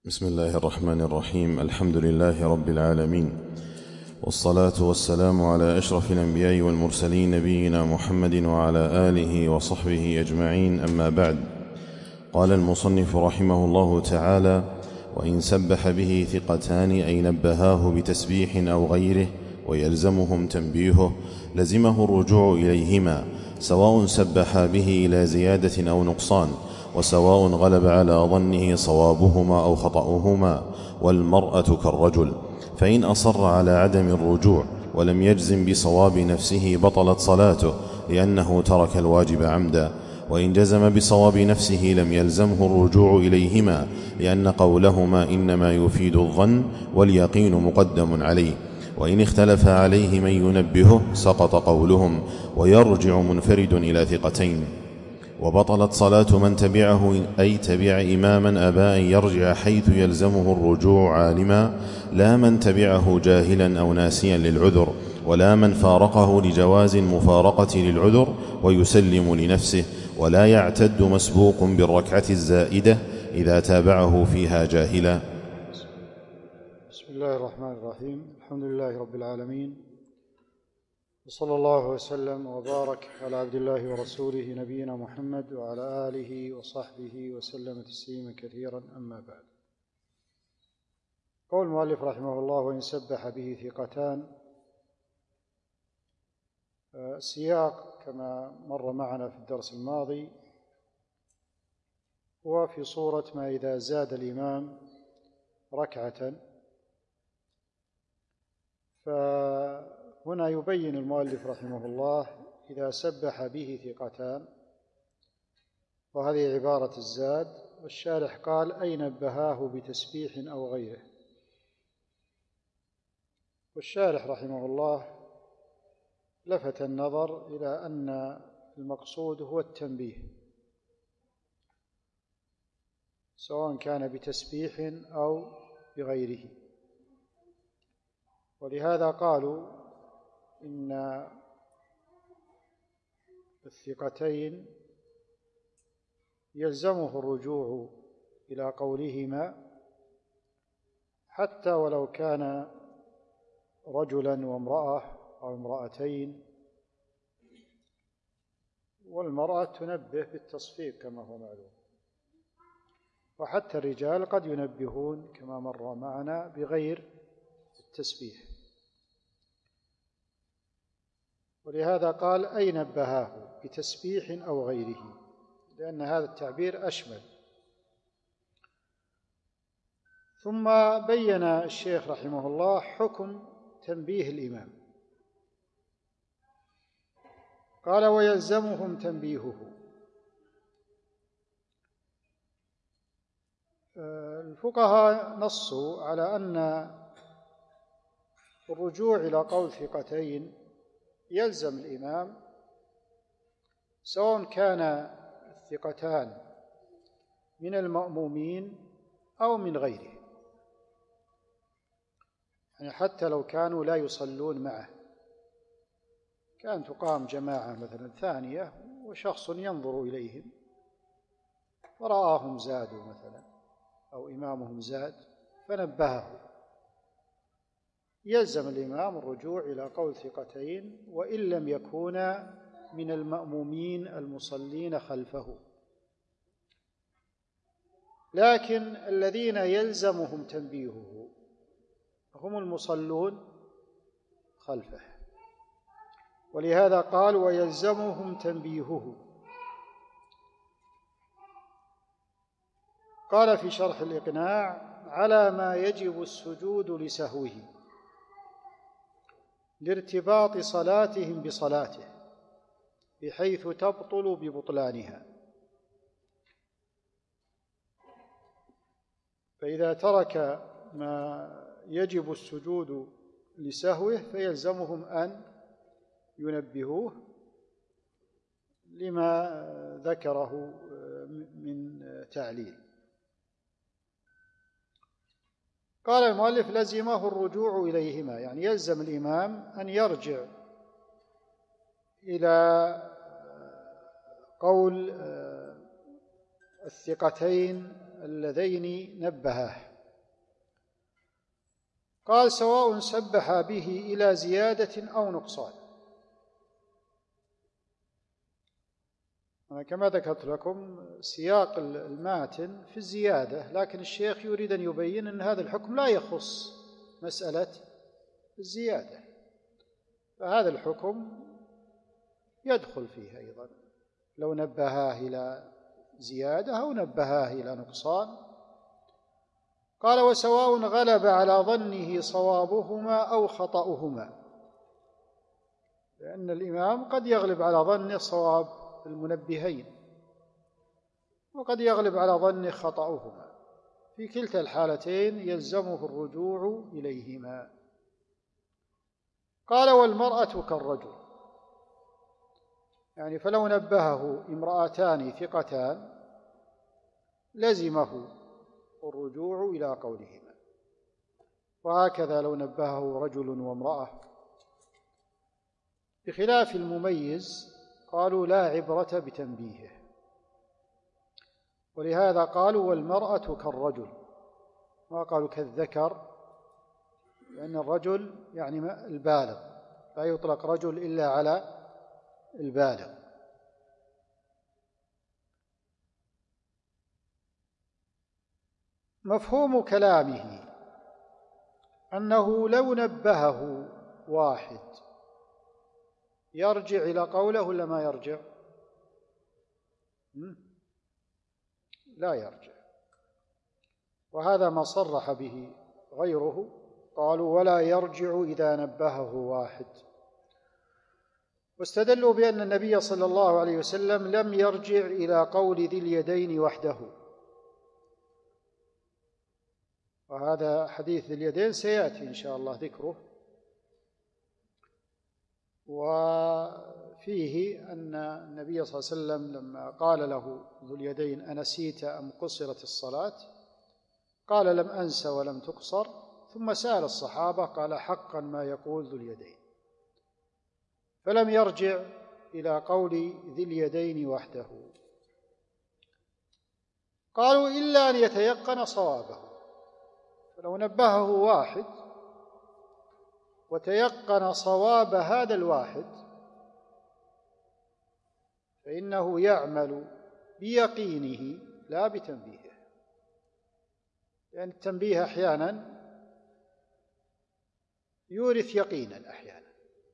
بسم الله الرحمن الرحيم. الحمد لله رب العالمين، والصلاة والسلام على أشرف الأنبياء والمرسلين نبينا محمد وعلى آله وصحبه أجمعين، أما بعد. قال المصنف رحمه الله تعالى: وإن سبح به ثقتان أي نبهاه بتسبيح أو غيره ويلزمهم تنبيهه لزمه الرجوع إليهما، سواء سبحا به إلى زيادة أو نقصان، وسواء غلب على ظنه صوابهما أو خطأهما. والمرأة كالرجل، فإن أصر على عدم الرجوع ولم يجزم بصواب نفسه بطلت صلاته، لأنه ترك الواجب عمدا. وإن جزم بصواب نفسه لم يلزمه الرجوع إليهما، لأن قولهما إنما يفيد الظن واليقين مقدم عليه. وإن اختلف عليه من ينبهه سقط قولهم، ويرجع منفرد إلى ثقتين. وبطلت صلاة من تبعه أي تبع إماما أبى أن يرجع حيث يلزمه الرجوع عالما، لا من تبعه جاهلا أو ناسيا للعذر، ولا من فارقه لجواز المفارقة للعذر ويسلم لنفسه، ولا يعتد مسبوق بالركعة الزائدة إذا تابعه فيها جاهلا. بسم الله الرحمن الرحيم. الحمد لله رب العالمين، وصلى الله وسلم وبارك على عبد الله ورسوله نبينا محمد وعلى آله وصحبه وسلم تسليما كثيرا، أما بعد. قول المؤلف رحمه الله: وإن سبح به ثقتان. سياق كما مر معنا في الدرس الماضي هو في صورة ما إذا زاد الإمام ركعة، فهنا يبين المؤلف رحمه الله إذا سبح به ثقتان، وهذه عبارة الزاد، والشارح قال: أي نبهاه بتسبيح أو غيره. والشارح رحمه الله لفت النظر إلى أن المقصود هو التنبيه، سواء كان بتسبيح أو بغيره. ولهذا قالوا إن الثقتين يلزمه الرجوع إلى قولهما، حتى ولو كان رجلا وامرأة أو امرأتين، والمرأة تنبه بالتصفيق كما هو معلوم، وحتى الرجال قد ينبهون كما مر معنا بغير التسبيح. ولهذا قال: أي نبهاه بتسبيح أو غيره، لأن هذا التعبير أشمل. ثم بين الشيخ رحمه الله حكم تنبيه الإمام، قال: ويلزمهم تنبيهه. الفقهاء نصوا على أن الرجوع إلى قول ثقتين يلزم الإمام، سواء كان الثقتان من المأمومين أو من غيره، يعني حتى لو كانوا لا يصلون معه، كان تقام جماعة مثلا ثانية وشخص ينظر إليهم ورآهم زادوا مثلا أو إمامهم زاد فنبهه، يلزم الإمام الرجوع إلى قول ثقتين وإن لم يكونا من المأمومين المصلين خلفه. لكن الذين يلزمهم تنبيهه هم المصلون خلفه، ولهذا قال: ويلزمهم تنبيهه. قال في شرح الإقناع: على ما يجب السجود لسهوه لارتباط صلاتهم بصلاته بحيث تبطل ببطلانها، فإذا ترك ما يجب السجود لسهوه فيلزمهم أن ينبهوه لما ذكره من تعليل. قال المؤلف: لزمه الرجوع إليهما، يعني يلزم الإمام أن يرجع إلى قول الثقتين اللذين نبهاه قال سواء سبح به إلى زيادة أو نقصان. أنا كما ذكرت لكم سياق الماتن في الزيادة، لكن الشيخ يريد أن يبين أن هذا الحكم لا يخص مسألة الزيادة، فهذا الحكم يدخل فيه أيضا لو نبهاه إلى زيادة أو نبهاه إلى نقصان. قال وسواء غلب على ظنه صوابهما أو خطأهما، لأن الإمام قد يغلب على ظنه صواب المنبهين وقد يغلب على ظنه خطأهما، في كلتا الحالتين يلزمه الرجوع إليهما. قال والمرأة كالرجل، يعني فلو نبهه امرأتان ثقتان لزمه الرجوع إلى قولهما، وهكذا لو نبهه رجل وامرأة، بخلاف المميز قالوا لا عبرة بتنبيهه، ولهذا قالوا والمرأة كالرجل، ما قالوا كالذكر، لأن الرجل يعني البالغ، لا يطلق رجل إلا على البالغ. مفهوم كلامه أنه لو نبهه واحد يرجع إلى قوله ولا ما يرجع؟ لا يرجع، وهذا ما صرح به غيره، قالوا ولا يرجع إذا نبهه واحد، واستدلوا بأن النبي صلى الله عليه وسلم لم يرجع إلى قول ذي اليدين وحده، وهذا حديث ذي اليدين سيأتي إن شاء الله ذكره، وفيه أن النبي صلى الله عليه وسلم لما قال له ذو اليدين أنسيت أم قصرت الصلاة؟ قال لم أنس ولم تقصر، ثم سأل الصحابة قال حقا ما يقول ذو اليدين، فلم يرجع إلى قول ذي اليدين وحده. قالوا إلا أن يتيقن صوابه، فلو نبهه واحد وتيقن صواب هذا الواحد فإنه يعمل بيقينه لا بتنبيهه، لأن التنبيه أحيانا يورث يقينا أحيانا،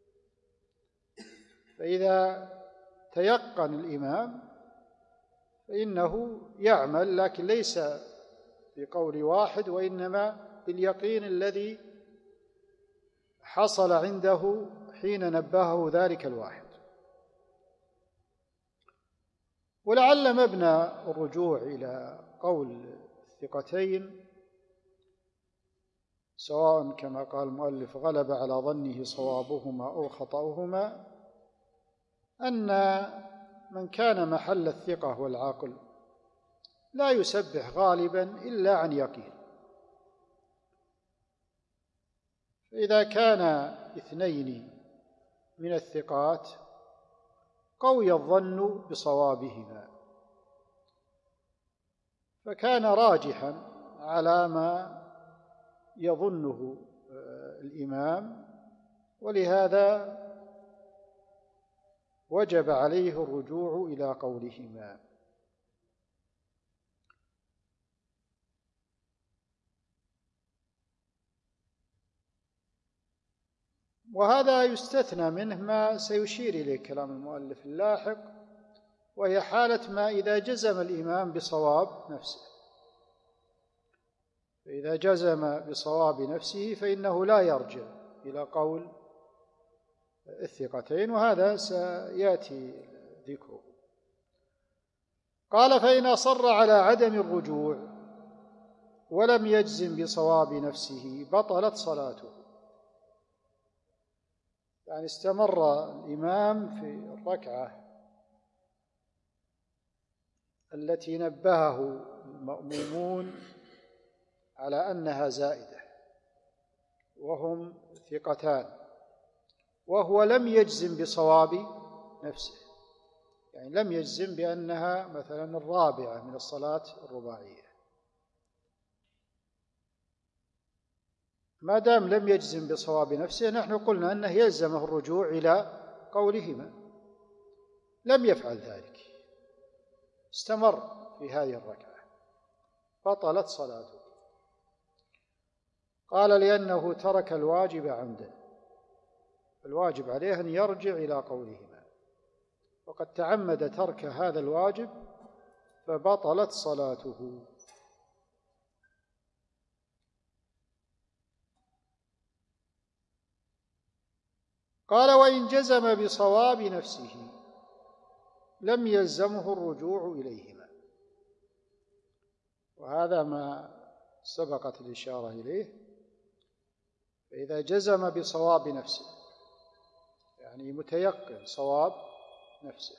فإذا تيقن الإمام فإنه يعمل، لكن ليس بقول واحد، وإنما باليقين الذي حصل عنده حين نبهه ذلك الواحد. ولعل مبنى الرجوع إلى قول الثقتين سواء كما قال المؤلف غلب على ظنه صوابهما أو خطأهما، أن من كان محل الثقة والعاقل لا يسبح غالبا إلا عن يقين، فإذا كان اثنين من الثقات قوي الظن بصوابهما فكان راجحا على ما يظنه الإمام، ولهذا وجب عليه الرجوع إلى قولهما. وهذا يستثنى منه ما سيشير إليه كلام المؤلف اللاحق، وهي حالة ما إذا جزم الإمام بصواب نفسه، فإذا جزم بصواب نفسه فإنه لا يرجع إلى قول الثقتين، وهذا سيأتي ذكره. قال فإن أصر على عدم الرجوع ولم يجزم بصواب نفسه بطلت صلاته، يعني استمر الإمام في الركعة التي نبهه المأمومون على أنها زائدة وهم ثقتان، وهو لم يجزم بصواب نفسه، يعني لم يجزم بأنها مثلا الرابعة من الصلاة الرباعية، ما دام لم يجزم بصواب نفسه نحن قلنا أنه يلزمه الرجوع إلى قولهما. لم يفعل ذلك، استمر في هذه الركعة، بطلت صلاته. قال لأنه ترك الواجب عمدا، الواجب عليه أن يرجع إلى قولهما، وقد تعمد ترك هذا الواجب فبطلت صلاته. قال وإن جزم بصواب نفسه لم يلزمه الرجوع إليهما، وهذا ما سبقت الإشارة إليه. فإذا جزم بصواب نفسه يعني متيقن صواب نفسه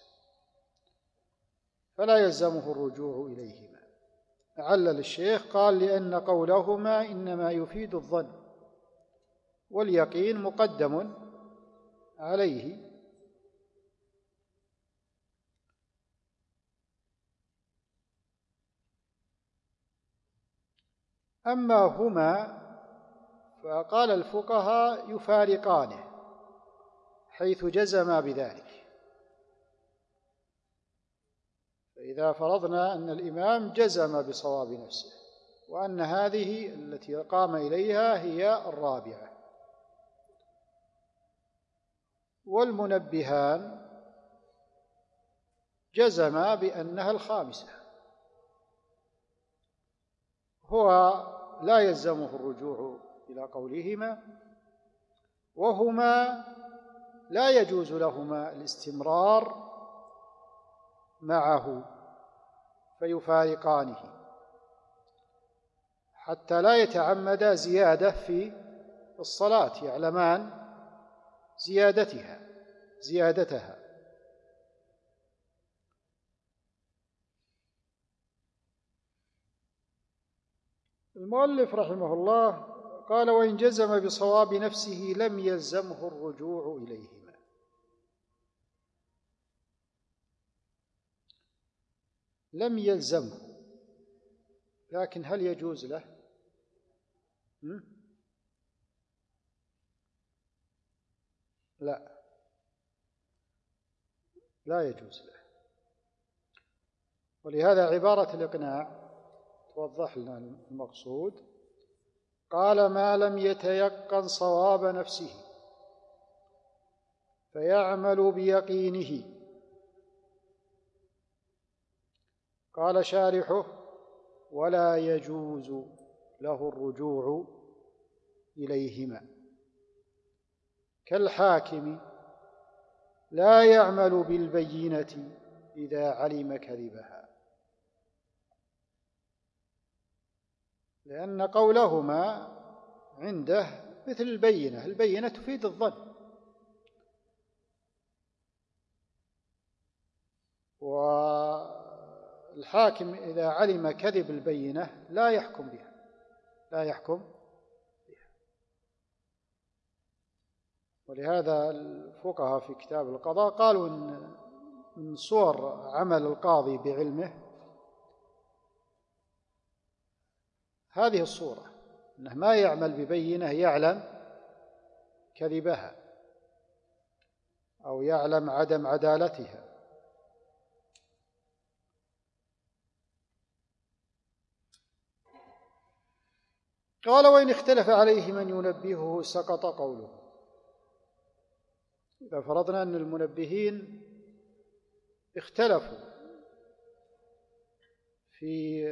فلا يلزمه الرجوع إليهما. علل الشيخ قال لأن قولهما إنما يفيد الظن واليقين مقدم عليه. أما هما فقال الفقهاء يفارقانه حيث جزما بذلك. فإذا فرضنا أن الإمام جزم بصواب نفسه وأن هذه التي قام إليها هي الرابعة، والمنبهان جزما بأنها الخامسة، هو لا يلزمه الرجوع إلى قولهما، وهما لا يجوز لهما الاستمرار معه فيفارقانه حتى لا يتعمدا زيادة في الصلاة، يعلمان زيادتها. المؤلف رحمه الله قال وإن جزم بصواب نفسه لم يلزمه الرجوع إليهما. لم يلزمه، لكن هل يجوز له؟ لا يجوز له. ولهذا عبارة الإقناع توضح لنا المقصود. قال ما لم يتيقن صواب نفسه فيعمل بيقينه. قال شارحه ولا يجوز له الرجوع إليهما كالحاكم لا يعمل بالبينة إذا علم كذبها، لأن قولهما عنده مثل البينة تفيد الظن، والحاكم إذا علم كذب البينة لا يحكم بها. ولهذا الفقهاء في كتاب القضاء قالوا إن من صور عمل القاضي بعلمه هذه الصورة، أنه ما يعمل ببينة يعلم كذبها أو يعلم عدم عدالتها. قال وإن اختلف عليه من ينبهه سقط قوله. إذا فرضنا أن المنبهين اختلفوا في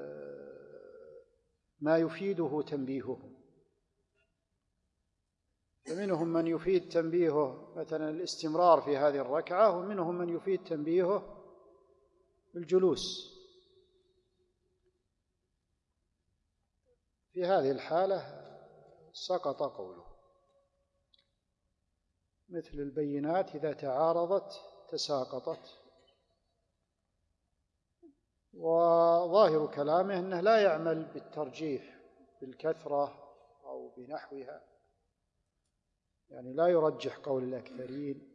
ما يفيده تنبيههم، فمنهم من يفيد تنبيهه مثلا الاستمرار في هذه الركعة، ومنهم من يفيد تنبيهه الجلوس. في هذه الحالة سقط قوله، مثل البينات إذا تعارضت تساقطت. وظاهر كلامه أنه لا يعمل بالترجيح بالكثرة أو بنحوها، يعني لا يرجح قول الأكثرين،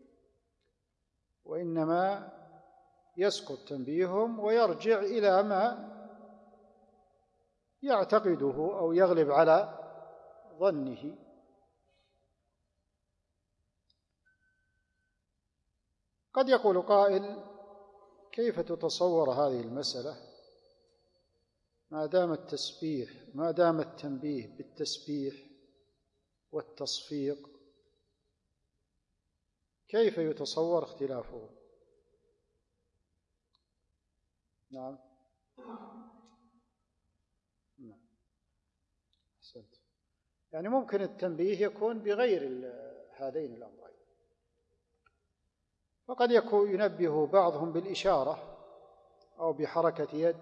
وإنما يسقط تنبيههم ويرجع إلى ما يعتقده أو يغلب على ظنه. قد يقول قائل: كيف تتصور هذه المسألة ما دام التنبيه بالتسبيح والتصفيق، كيف يتصور اختلافه؟ نعم، أحسنت. يعني ممكن التنبيه يكون بغير هذين الأمرين، وقد يكون ينبه بعضهم بالإشارة أو بحركة يد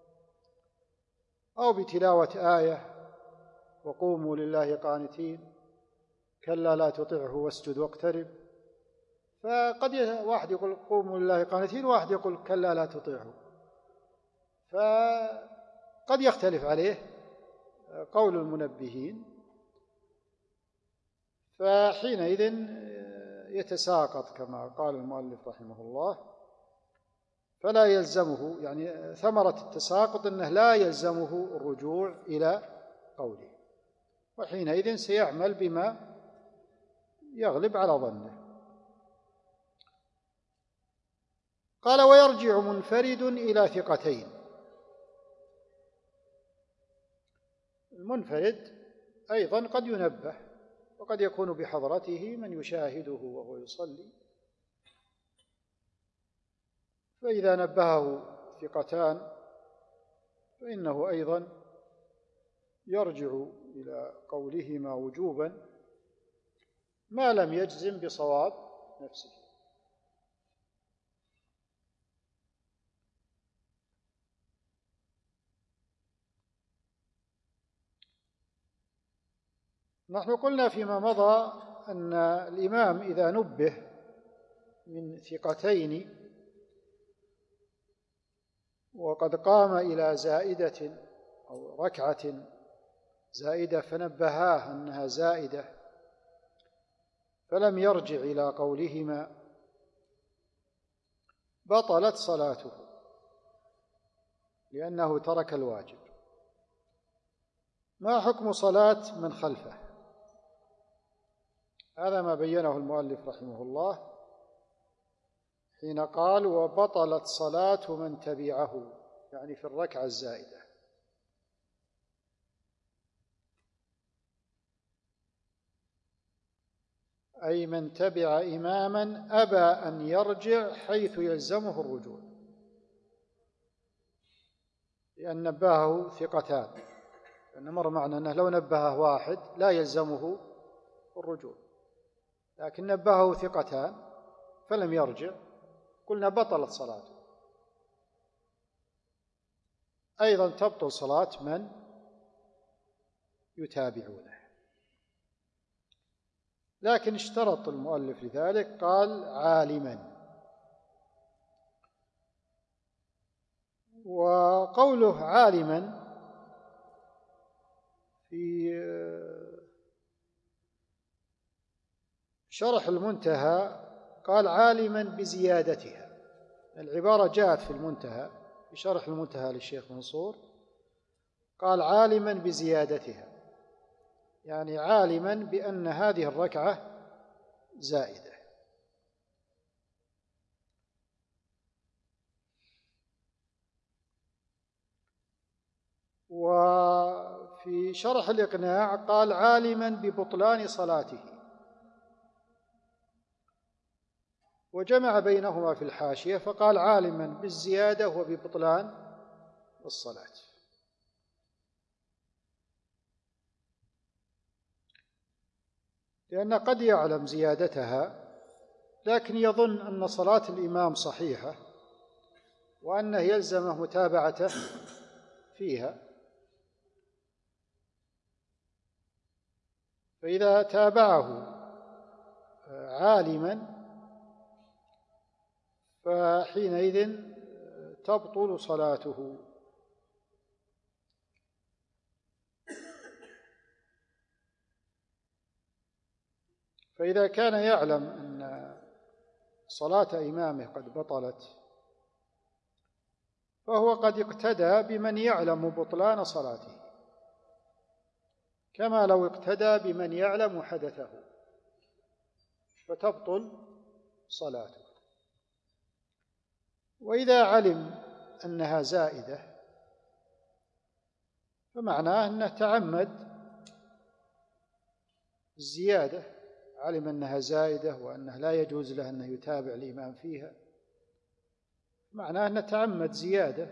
أو بتلاوة آية: وقوموا لله قانتين، كلا لا تطعه واسجد واقترب. فقد واحد يقول قوموا لله قانتين، وواحد يقول كلا لا تطيعه، فقد يختلف عليه قول المنبهين، فحينئذ يتساقط كما قال المؤلف رحمه الله، فلا يلزمه، يعني ثمرة التساقط أنه لا يلزمه الرجوع إلى قوله، وحينئذ سيعمل بما يغلب على ظنه. قال: ويرجع منفرد إلى ثقتين. المنفرد أيضا قد ينبه، وقد يكون بحضرته من يشاهده وهو يصلي، فإذا نبهه ثقتان فإنه أيضا يرجع إلى قولهما وجوبا ما لم يجزم بصواب نفسه. نحن قلنا فيما مضى أن الإمام إذا نبه من ثقتين وقد قام إلى زائدة أو ركعة زائدة فنبهاه أنها زائدة فلم يرجع إلى قولهما، بطلت صلاته لأنه ترك الواجب. ما حكم صلاة من خلفه؟ هذا ما بينه المؤلف رحمه الله حين قال: وبطلت صلاة من تبعه، يعني في الركعة الزائدة. أي من تبع إماما أبى أن يرجع حيث يلزمه الرجوع، لأن نبهه ثقتان، لأن مر معنا أنه لو نبهه واحد لا يلزمه الرجوع، لكن نبهه ثقتان فلم يرجع، قلنا بطلت صلاته. أيضا تبطل صلاة من يتابعونه، لكن اشترط المؤلف لذلك، قال: عالما. وقوله عالما في شرح المنتهى قال: عالما بزيادتها. العبارة جاءت في المنتهى، في شرح المنتهى للشيخ منصور، قال: عالما بزيادتها، يعني عالما بأن هذه الركعة زائدة. وفي شرح الإقناع قال: عالما ببطلان صلاته، وجمع بينهما في الحاشية فقال: عالما بالزيادة وببطلان الصلاة. لأن قد يعلم زيادتها لكن يظن أن صلاة الإمام صحيحة وأنه يلزمه متابعته فيها، فإذا تابعه عالما فحينئذ تبطل صلاته. فإذا كان يعلم أن صلاة إمامه قد بطلت فهو قد اقتدى بمن يعلم بطلان صلاته، كما لو اقتدى بمن يعلم حدثه فتبطل صلاته. وإذا علم أنها زائدة فمعناه أنه تعمد الزيادة، علم أنها زائدة وأنه لا يجوز له أنه يتابع الإمام فيها، معناه أنه تعمد زيادة،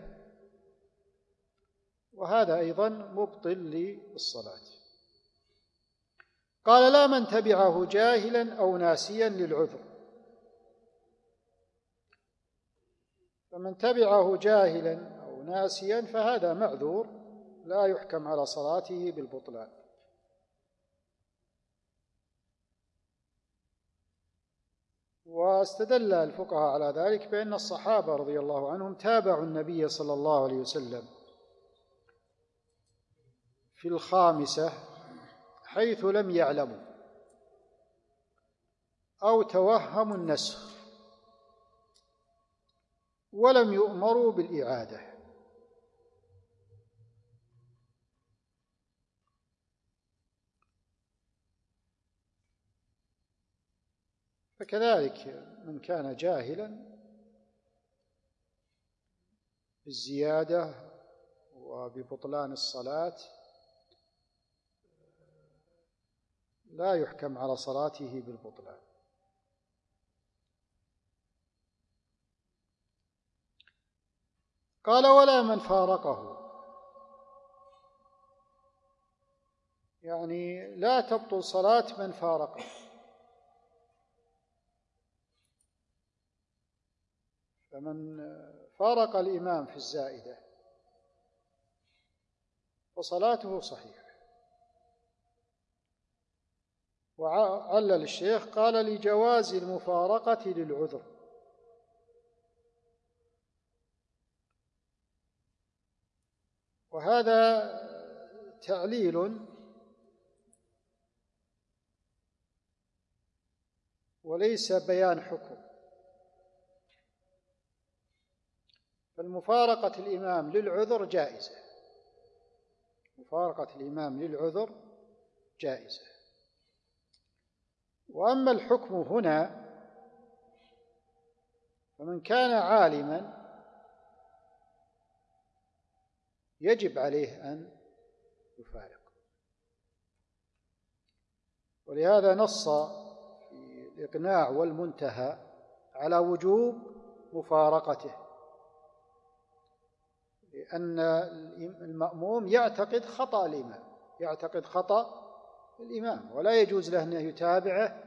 وهذا أيضا مبطل للصلاة. قال: لا من تبعه جاهلا أو ناسيا للعذر. فمن تبعه جاهلا أو ناسيا فهذا معذور لا يحكم على صلاته بالبطلان. واستدل الفقهاء على ذلك بأن الصحابة رضي الله عنهم تابعوا النبي صلى الله عليه وسلم في الخامسة حيث لم يعلموا أو توهموا النسخ ولم يؤمروا بالإعادة. فكذلك من كان جاهلا بالزيادة وببطلان الصلاة لا يحكم على صلاته بالبطلان. قال: ولا من فارقه، يعني لا تبطل صلاة من فارقه. فمن فارق الإمام في الزائدة فصلاته صحيحة. وعلل الشيخ قال: لجواز المفارقة للعذر. وهذا تعليل وليس بيان حكم. فالمفارقة الإمام للعذر جائزة، مفارقة الإمام للعذر جائزة. وأما الحكم هنا فمن كان عالما يجب عليه أن يفارق. ولهذا نص في الإقناع والمنتهى على وجوب مفارقته، لأن المأموم يعتقد خطأ الإمام، يعتقد خطأ الإمام، ولا يجوز له أن يتابعه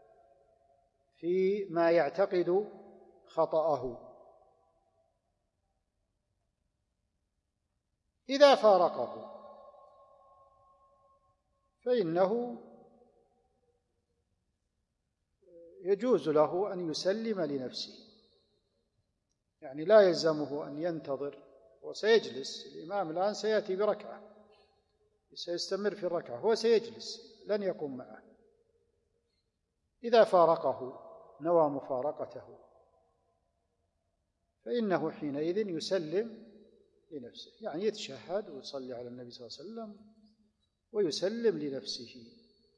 فيما يعتقد خطأه. إذا فارقه فإنه يجوز له أن يسلم لنفسه، يعني لا يلزمه أن ينتظر، وسيجلس الإمام الآن سيأتي بركعة، سيستمر في الركعة، هو سيجلس لن يقوم معه. إذا فارقه نوى مفارقته فإنه حينئذ يسلم لنفسه، يعني يتشهد ويصلي على النبي صلى الله عليه وسلم ويسلم لنفسه،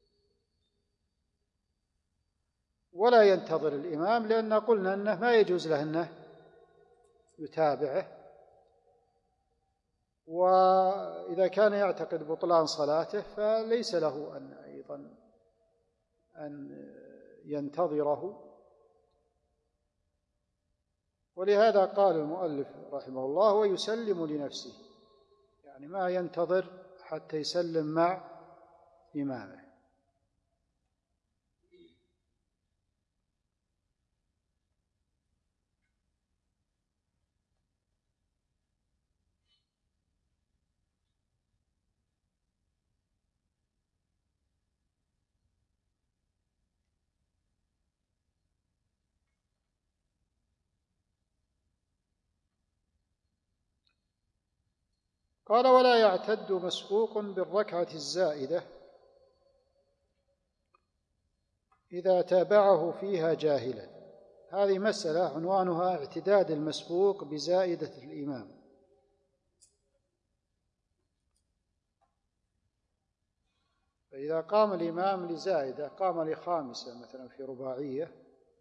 ولا ينتظر الإمام، لأن قلنا أنه ما يجوز له أنه يتابعه. وإذا كان يعتقد بطلان صلاته فليس له أيضا أن ينتظره. ولهذا قال المؤلف رحمه الله: ويسلم لنفسه، يعني ما ينتظر حتى يسلم مع إمامه. قال: ولا يعتد مسبوق بالركعة الزائدة إذا تابعه فيها جاهلا. هذه مسألة عنوانها اعتداد المسبوق بزائدة الإمام. فإذا قام الإمام لزائدة قام لخامسة مثلا في رباعية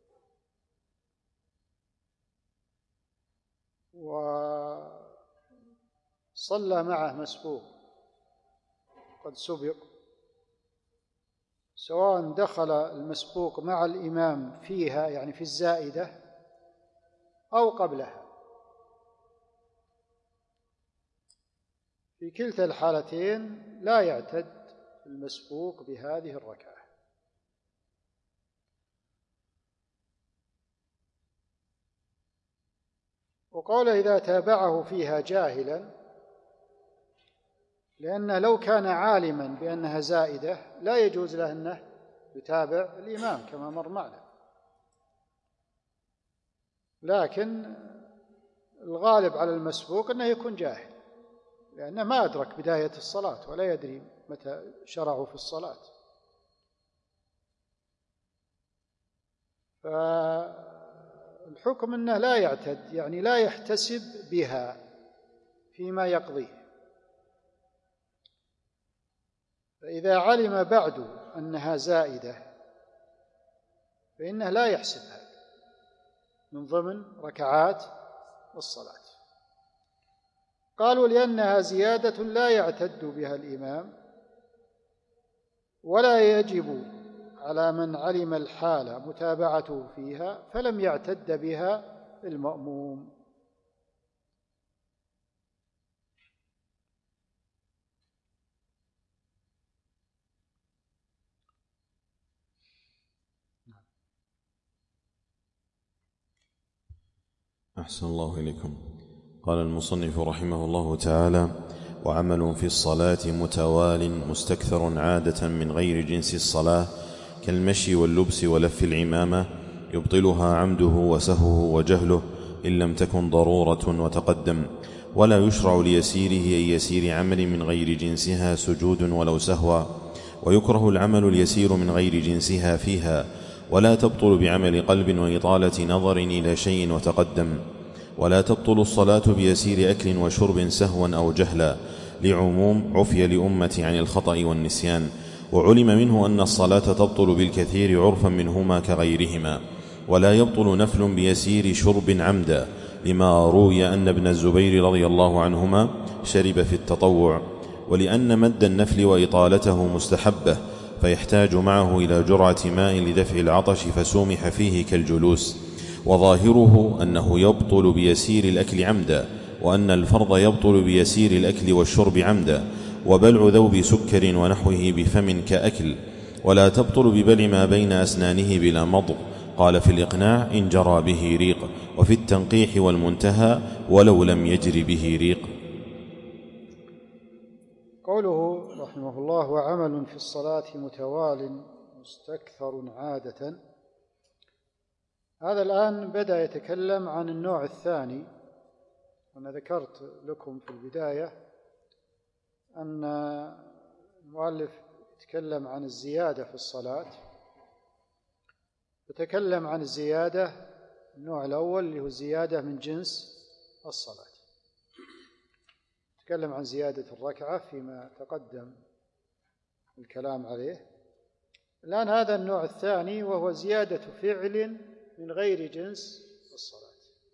وصلى معه مسبوق قد سبق، سواء دخل المسبوق مع الإمام فيها يعني في الزائدة أو قبلها، في كلتا الحالتين لا يعتد المسبوق بهذه الركعة. وقال إذا تابعه فيها جاهلا، لأنه لو كان عالما بأنها زائدة لا يجوز له أنه يتابع الإمام كما مر معنا، لكن الغالب على المسبوق أنه يكون جاهل، لأنه ما أدرك بداية الصلاة ولا يدري متى شرعوا في الصلاة. فالحكم أنه لا يعتد، يعني لا يحتسب بها فيما يقضيه. فإذا علم بعد أنها زائدة فإنه لا يحسبها من ضمن ركعات الصلاة. قالوا لأنها زيادة لا يعتد بها الإمام، ولا يجب على من علم الحالة متابعته فيها فلم يعتد بها المأموم. أحسن الله إليكم. قال المصنف رحمه الله تعالى: وعمل في الصلاة متوال مستكثر عادة من غير جنس الصلاة كالمشي واللبس ولف العمامة يبطلها عمده وسهوه وجهله إن لم تكن ضرورة وتقدم، ولا يشرع ليسيره أي يسير عمل من غير جنسها سجود ولو سهوا، ويكره العمل اليسير من غير جنسها فيها، ولا تبطل بعمل قلب وإطالة نظر إلى شيء وتقدم، ولا تبطل الصلاة بيسير أكل وشرب سهوا أو جهلا، لعموم عفي لأمة عن الخطأ والنسيان، وعلم منه أن الصلاة تبطل بالكثير عرفا منهما كغيرهما، ولا يبطل نفل بيسير شرب عمدا، لما روي أن ابن الزبير رضي الله عنهما شرب في التطوع، ولأن مد النفل وإطالته مستحبة فيحتاج معه إلى جرعة ماء لدفع العطش فسومح فيه كالجلوس، وظاهره أنه يبطل بيسير الأكل عمدا، وأن الفرض يبطل بيسير الأكل والشرب عمدا، وبلع ذوب سكر ونحوه بفم كأكل، ولا تبطل ببلع ما بين أسنانه بلا مضغ. قال في الإقناع: إن جرى به ريق، وفي التنقيح والمنتهى: ولو لم يجر به ريق. قوله رحمه الله: وعمل في الصلاة متوال مستكثر عادة، هذا الآن بدأ يتكلم عن النوع الثاني. أنا ذكرت لكم في البداية أن المؤلف يتكلم عن الزيادة في الصلاة، يتكلم عن الزيادة النوع الأول اللي هو الزيادة من جنس الصلاة، يتكلم عن زيادة الركعة فيما تقدم الكلام عليه. الآن هذا النوع الثاني وهو زيادة فعل من غير جنس الصلاة.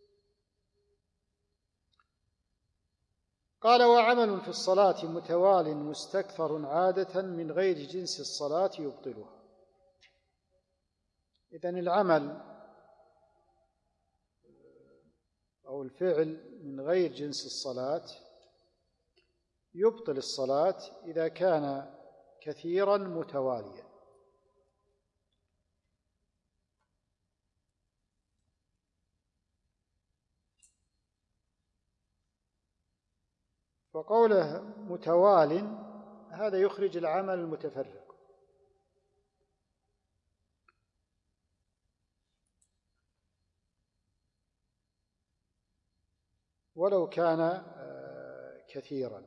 قال: وعمل في الصلاة متوال مستكثر عادة من غير جنس الصلاة يبطلها. إذن العمل أو الفعل من غير جنس الصلاة يبطل الصلاة إذا كان كثيرا متواليا. وقوله متوال هذا يخرج العمل المتفرق، ولو كان كثيرا.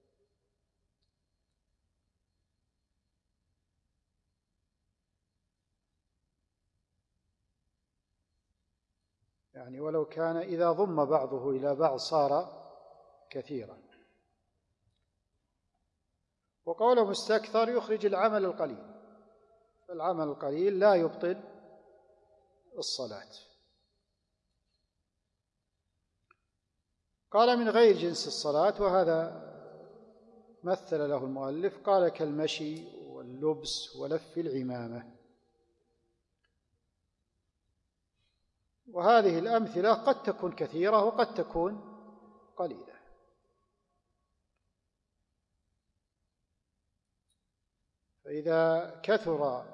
يعني ولو كان إذا ضم بعضه إلى بعض صار كثيرا. وقوله مستكثر يخرج العمل القليل، فالعمل القليل لا يبطل الصلاة. قال من غير جنس الصلاة، وهذا مثل له المؤلف، قال كالمشي واللبس ولف العمامة. وهذه الأمثلة قد تكون كثيرة وقد تكون قليلة. فإذا كثر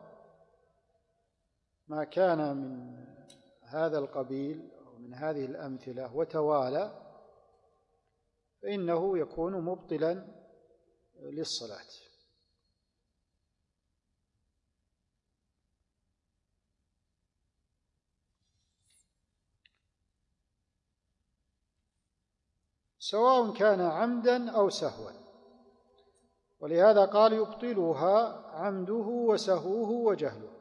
ما كان من هذا القبيل أو من هذه الأمثلة وتوالى فإنه يكون مبطلا للصلاة. سواء كان عمدا أو سهوا، ولهذا قال يبطلها عمده وسهوه وجهله.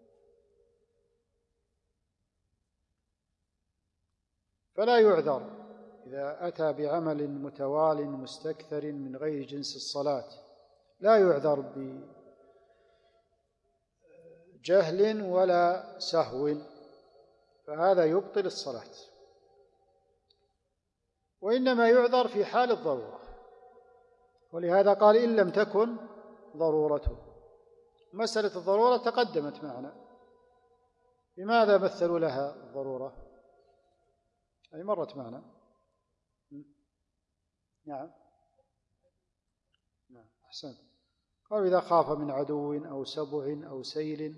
فلا يعذر إذا أتى بعمل متوال مستكثر من غير جنس الصلاة، لا يعذر بجهل ولا سهو، فهذا يبطل الصلاة. وإنما يعذر في حال الضرورة، ولهذا قال إن لم تكن ضرورته. مسألة الضرورة تقدمت معنا. لماذا مثلوا لها الضرورة؟ أي مرت معنا. نعم أحسن. قالوا إذا خاف من عدو أو سبع أو سيل،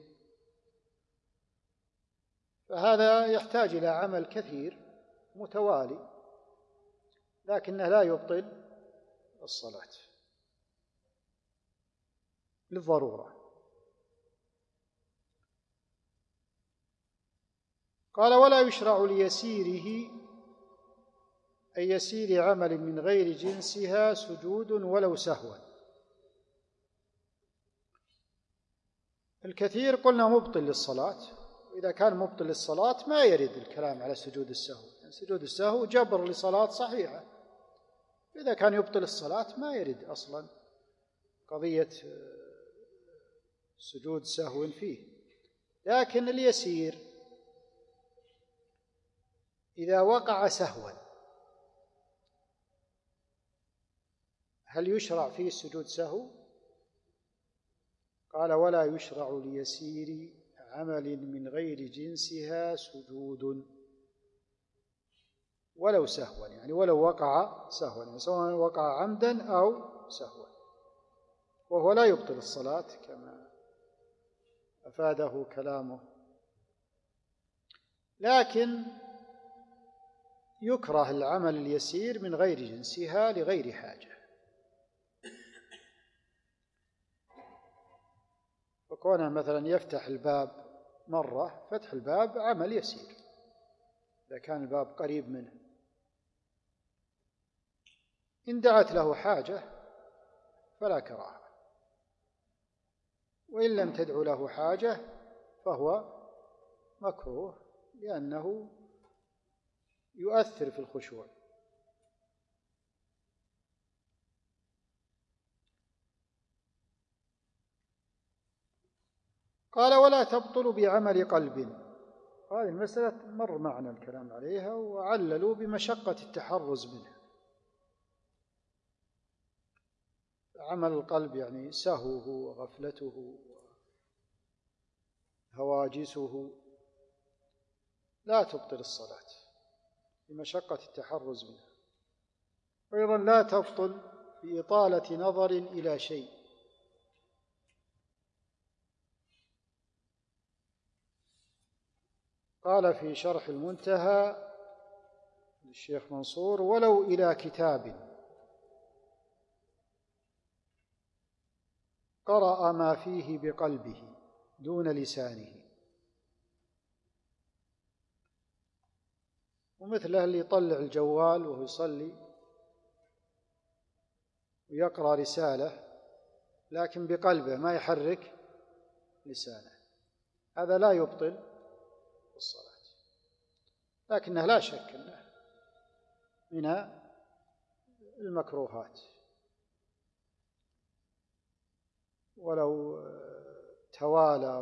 فهذا يحتاج إلى عمل كثير متوالي، لكنه لا يبطل الصلاة للضرورة. قال ولا يشرع ليسيره، أي يسير عمل من غير جنسها، سجود ولو سهوا. الكثير قلنا مبطل للصلاة، وإذا كان مبطل للصلاة ما يرد الكلام على سجود السهو، يعني سجود السهو جبر لصلاة صحيحة. إذا كان يبطل الصلاة ما يرد أصلا قضية سجود سهو فيه. لكن اليسير إذا وقع سهوا هل يشرع فيه سجود سهو؟ قال ولا يشرع ليسير عمل من غير جنسها سجود ولو سهوا، يعني ولو وقع سهوا، يعني سواء وقع عمدا أو سهوا، وهو لا يبطل الصلاة كما أفاده كلامه. لكن يكره العمل اليسير من غير جنسها لغير حاجة، وكونه مثلا يفتح الباب مرة، فتح الباب عمل يسير إذا كان الباب قريب منه. إن دعت له حاجة فلا كراهة، وإن لم تدع له حاجة فهو مكروه، لأنه يؤثر في الخشوع. قال ولا تبطل بعمل قلب. هذه المسألة مر معنا الكلام عليها، وعللوا بمشقة التحرز منها. عمل القلب يعني سهوه وغفلته وهواجسه لا تبطل الصلاة بمشقة التحرز منها. أيضا لا تبطل بإطالة نظر إلى شيء. قال في شرح المنتهى للشيخ منصور ولو إلى كتاب قرأ ما فيه بقلبه دون لسانه، ومثله اللي يطلع الجوال وهو يصلي ويقرأ رسالة لكن بقلبه ما يحرك لسانه، هذا لا يبطل الصلاة، لكنه لا شك أنه من المكروهات. ولو توالى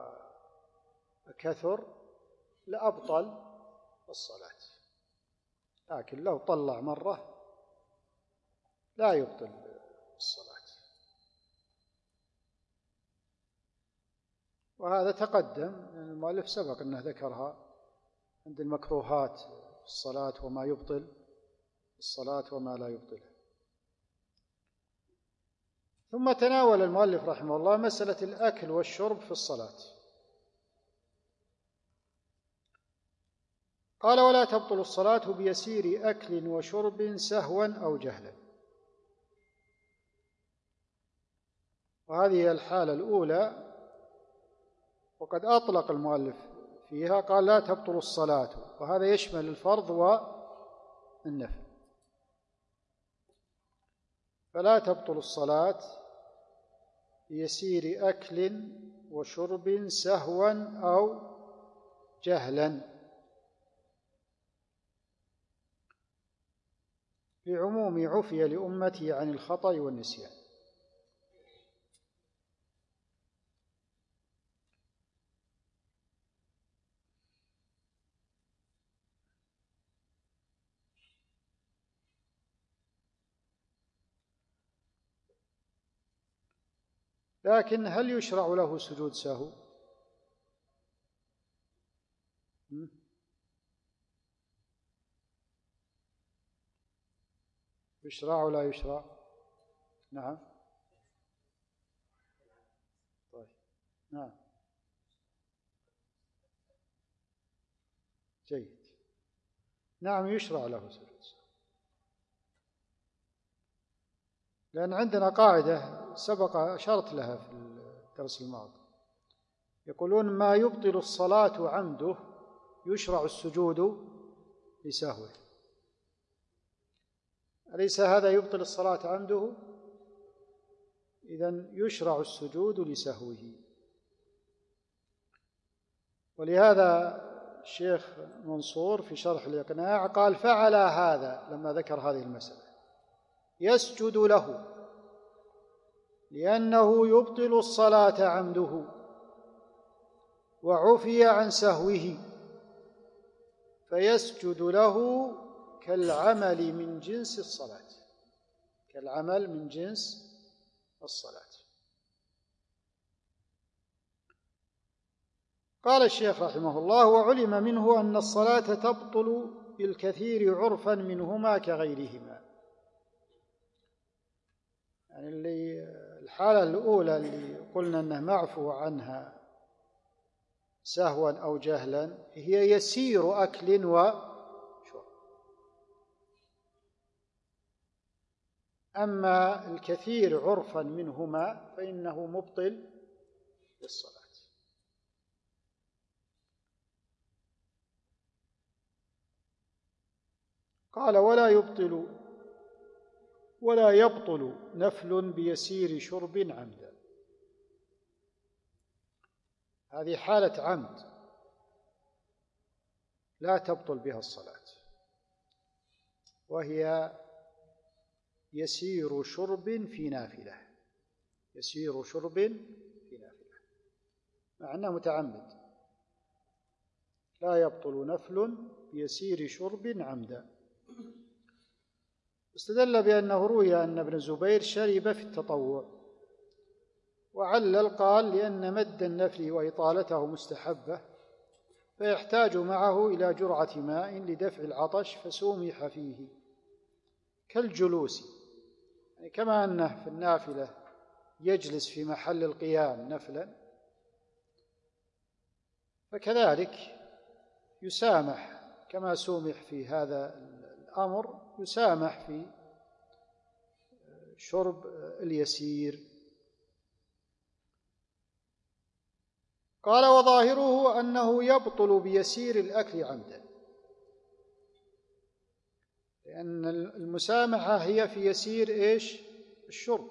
وكثر لأبطل الصلاة، لكن لو طلع مرة لا يبطل الصلاة. وهذا تقدم، المؤلف سبق أنه ذكرها عند المكروهات في الصلاة وما يبطل الصلاة وما لا يبطلها. ثم تناول المؤلف رحمه الله مسألة الأكل والشرب في الصلاة. قال: ولا تبطل الصلاة بيسير أكل وشرب سهوا أو جهلا. وهذه الحالة الأولى، وقد أطلق المؤلف فيها، قال: لا تبطل الصلاة، وهذا يشمل الفرض والنفل. فلا تبطل الصلاة بيسير أكل وشرب سهوا أو جهلا، لعموم عفي لأمتي عن الخطأ والنسيان. لكن هل يشرع له سجود سهو؟ يشرع ولا يشرع؟ نعم. طيب. نعم. جيد. نعم، يشرع له سجود سهو، لأن عندنا قاعدة سبق أشرت لها في الدرس الماضي، يقولون: ما يبطل الصلاة عمده يشرع السجود لسهوه. أليس هذا يبطل الصلاة عمده؟ إذن يشرع السجود لسهوه. ولهذا الشيخ منصور في شرح الإقناع قال: فعلى هذا، لما ذكر هذه المسألة، يسجد له لأنه يبطل الصلاة عمده وعفي عن سهوه، فيسجد له كالعمل من جنس الصلاة، كالعمل من جنس الصلاة. قال الشيخ رحمه الله: وعلم منه أن الصلاة تبطل بالكثير عرفا منهما كغيرهما. يعني الحالة الأولى اللي قلنا أنه معفو عنها سهوا أو جهلا هي يسير أكل وشرب. أما الكثير عرفا منهما فإنه مبطل للصلاة. قال: ولا يبطل نفل بيسير شرب عمدا. هذه حالة عمد لا تبطل بها الصلاة، وهي يسير شرب في نافلة، يسير شرب في نافلة، مع أنه متعمد. لا يبطل نفل بيسير شرب عمدا. استدل بأنه روي أن ابن الزبير شرب في التطوع، وعلل قال: لأن مد النفل وإطالته مستحبة، فيحتاج معه إلى جرعة ماء لدفع العطش، فسومح فيه كالجلوس، يعني كما أنه في النافلة يجلس في محل القيام نفلا، فكذلك يسامح كما سومح في هذا الأمر، يسامح في شرب اليسير. قال: وظاهره أنه يبطل بيسير الأكل عمدا، لأن المسامحة هي في يسير إيش؟ الشرب.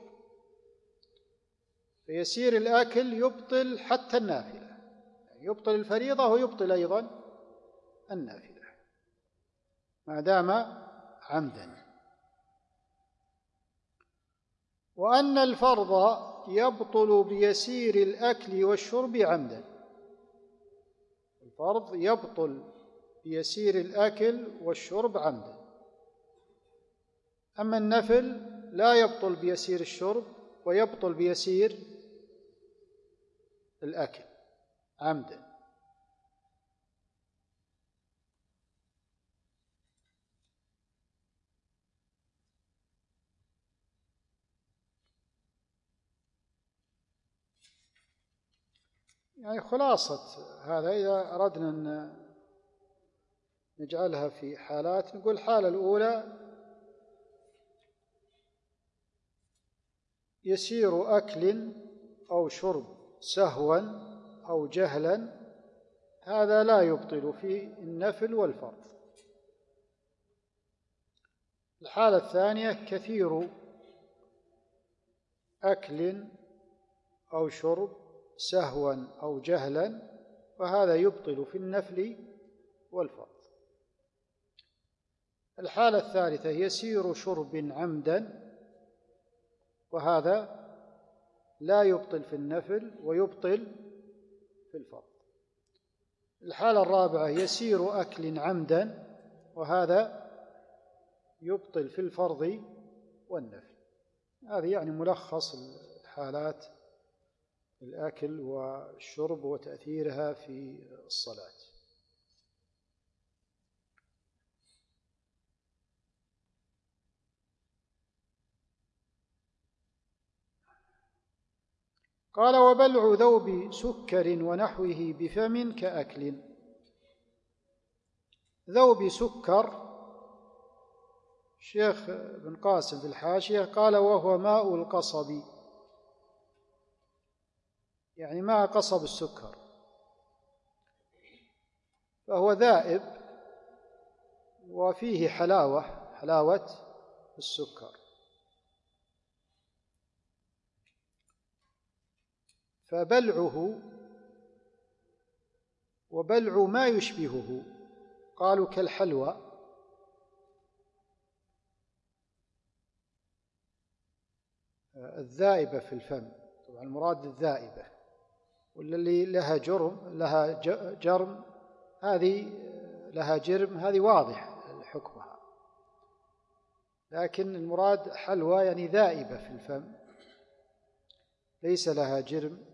فيسير الأكل يبطل حتى النافلة، يعني يبطل الفريضة ويبطل أيضا النافلة ما دام عمدا. وأن الفرض يبطل بيسير الأكل والشرب عمدا. الفرض يبطل بيسير الأكل والشرب عمدا، أما النفل لا يبطل بيسير الشرب ويبطل بيسير الأكل عمدا. يعني خلاصة هذا إذا أردنا أن نجعلها في حالات، نقول الحالة الأولى يسير أكل أو شرب سهوا أو جهلا، هذا لا يبطل في النفل والفرض. الحالة الثانية كثير أكل أو شرب سهوا أو جهلا، وهذا يبطل في النفل والفرض. الحالة الثالثة يسير شرب عمدا، وهذا لا يبطل في النفل ويبطل في الفرض. الحالة الرابعة يسير أكل عمدا، وهذا يبطل في الفرض والنفل. هذه يعني ملخص الحالات الأكل والشرب وتأثيرها في الصلاة. قال: وبلع ذوب سكر ونحوه بفم كأكل. ذوب سكر، الشيخ بن قاسم في الحاشية قال: وهو ماء القصب، يعني ماء قصب السكر، فهو ذائب وفيه حلاوة السكر. فبلعه وبلع ما يشبهه، قالوا كالحلوى، الذائبة في الفم، طبعا المراد الذائبة، واللي لها جرم هذه لها جرم، هذه واضح حكمها، لكن المراد حلوى يعني ذائبة في الفم ليس لها جرم،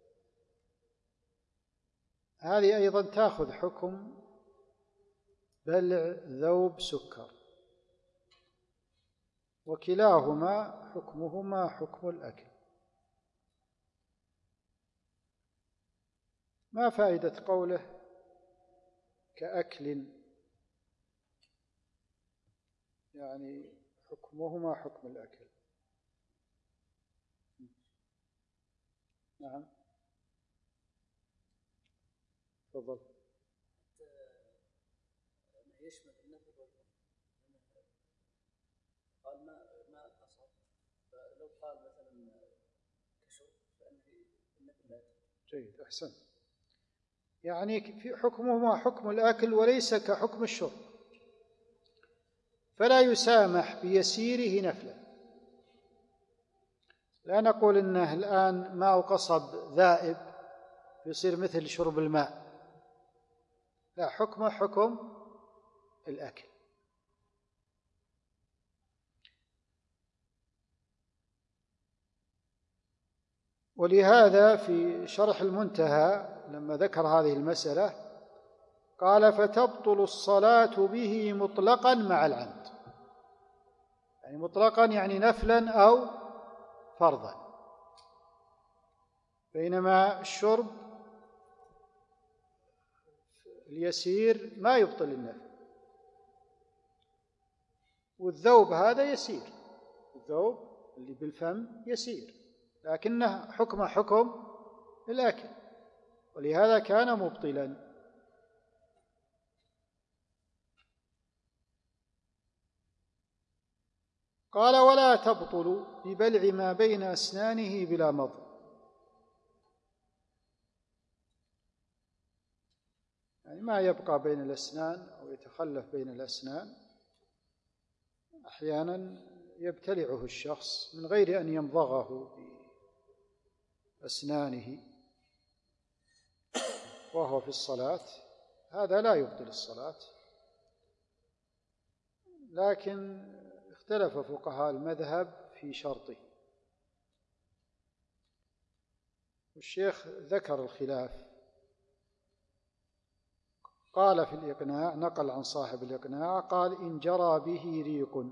هذه أيضا تأخذ حكم بلع ذوب سكر، وكلاهما حكمهما حكم الأكل. ما فائدة قوله كأكل؟ يعني حكمهما حكم الأكل. نعم، تفضل. يشمل النفل والفرض. قال ما قصر، فلو قال مثلا كشرب فإنه النفل لا يدخل. جيد، أحسن. يعني في حكمهما حكم الأكل وليس كحكم الشرب، فلا يسامح بيسيره نفلا. لا نقول إنه الآن ماء قصب ذائب يصير مثل شرب الماء، لا، حكمه حكم الأكل. ولهذا في شرح المنتهى لما ذكر هذه المسألة قال: فتبطل الصلاة به مطلقا مع العمد، يعني مطلقا يعني نفلا أو فرضا، بينما الشرب اليسير ما يبطل النفل، والذوب هذا يسير، الذوب اللي بالفم يسير، لكنه حكم حكم الأكل، ولهذا كان مبطلا. قال: ولا تبطل ببلع ما بين أسنانه بلا مضغ، يعني ما يبقى بين الأسنان أو يتخلف بين الأسنان، أحيانا يبتلعه الشخص من غير أن يمضغه أسنانه وهو في الصلاة هذا لا يبطل الصلاة، لكن اختلف فقهاء المذهب في شرطه، والشيخ ذكر الخلاف. قال في الإقناع، نقل عن صاحب الإقناع، قال إن جرى به ريق،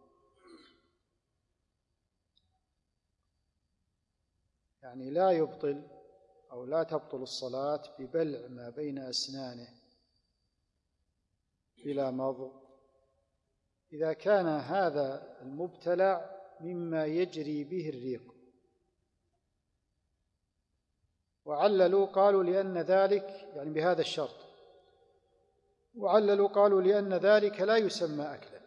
يعني لا يبطل أو لا تبطل الصلاة ببلع ما بين أسنانه بلا مضغ إذا كان هذا المبتلع مما يجري به الريق. وعللوا قالوا لأن ذلك، يعني بهذا الشرط، وعللوا قالوا لأن ذلك لا يسمى أكلا.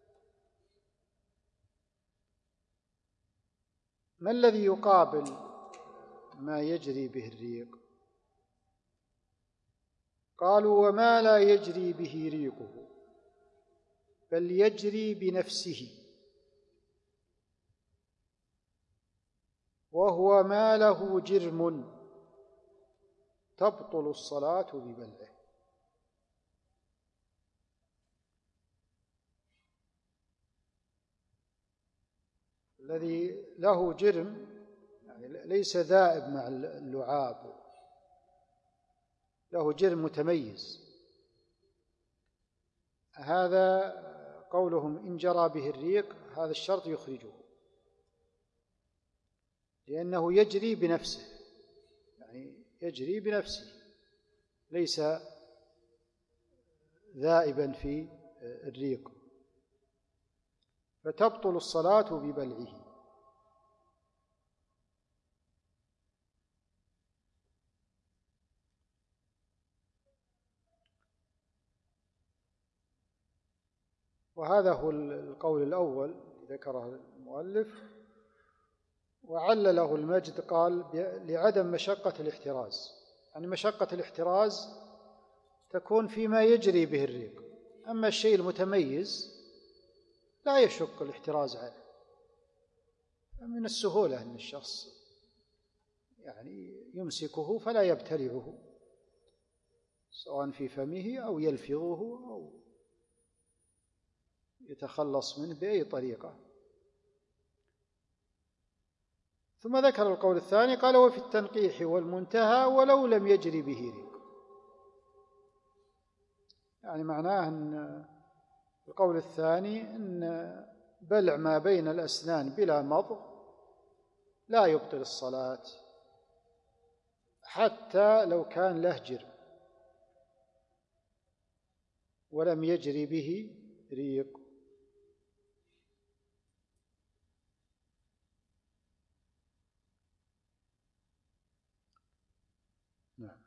ما الذي يقابل ما يجري به الريق؟ قالوا وما لا يجري به ريقه بل يجري بنفسه، وهو ما له جرم تبطل الصلاة ببلعه. الذي له جرم يعني ليس ذائب مع اللعاب، له جرم متميز، هذا قولهم إن جرى به الريق هذا الشرط يخرجه، لأنه يجري بنفسه، يعني يجري بنفسه ليس ذائبا في الريق، فتبطل الصلاة ببلعه. وهذا هو القول الأول ذكره المؤلف. وعلله المجد قال لعدم مشقة الاحتراز، يعني مشقة الاحتراز تكون فيما يجري به الريق، أما الشيء المتميز لا يشق الاحتراز عنه، من السهولة أن الشخص يعني يمسكه فلا يبتلعه سواء في فمه أو يلفظه أو يتخلص منه بأي طريقة. ثم ذكر القول الثاني قال وفي التنقيح والمنتهى ولو لم يجري به ريق، يعني معناه أن القول الثاني أن بلع ما بين الأسنان بلا مضغ لا يبطل الصلاة حتى لو كان له جرم ولم يجري به ريق. نعم.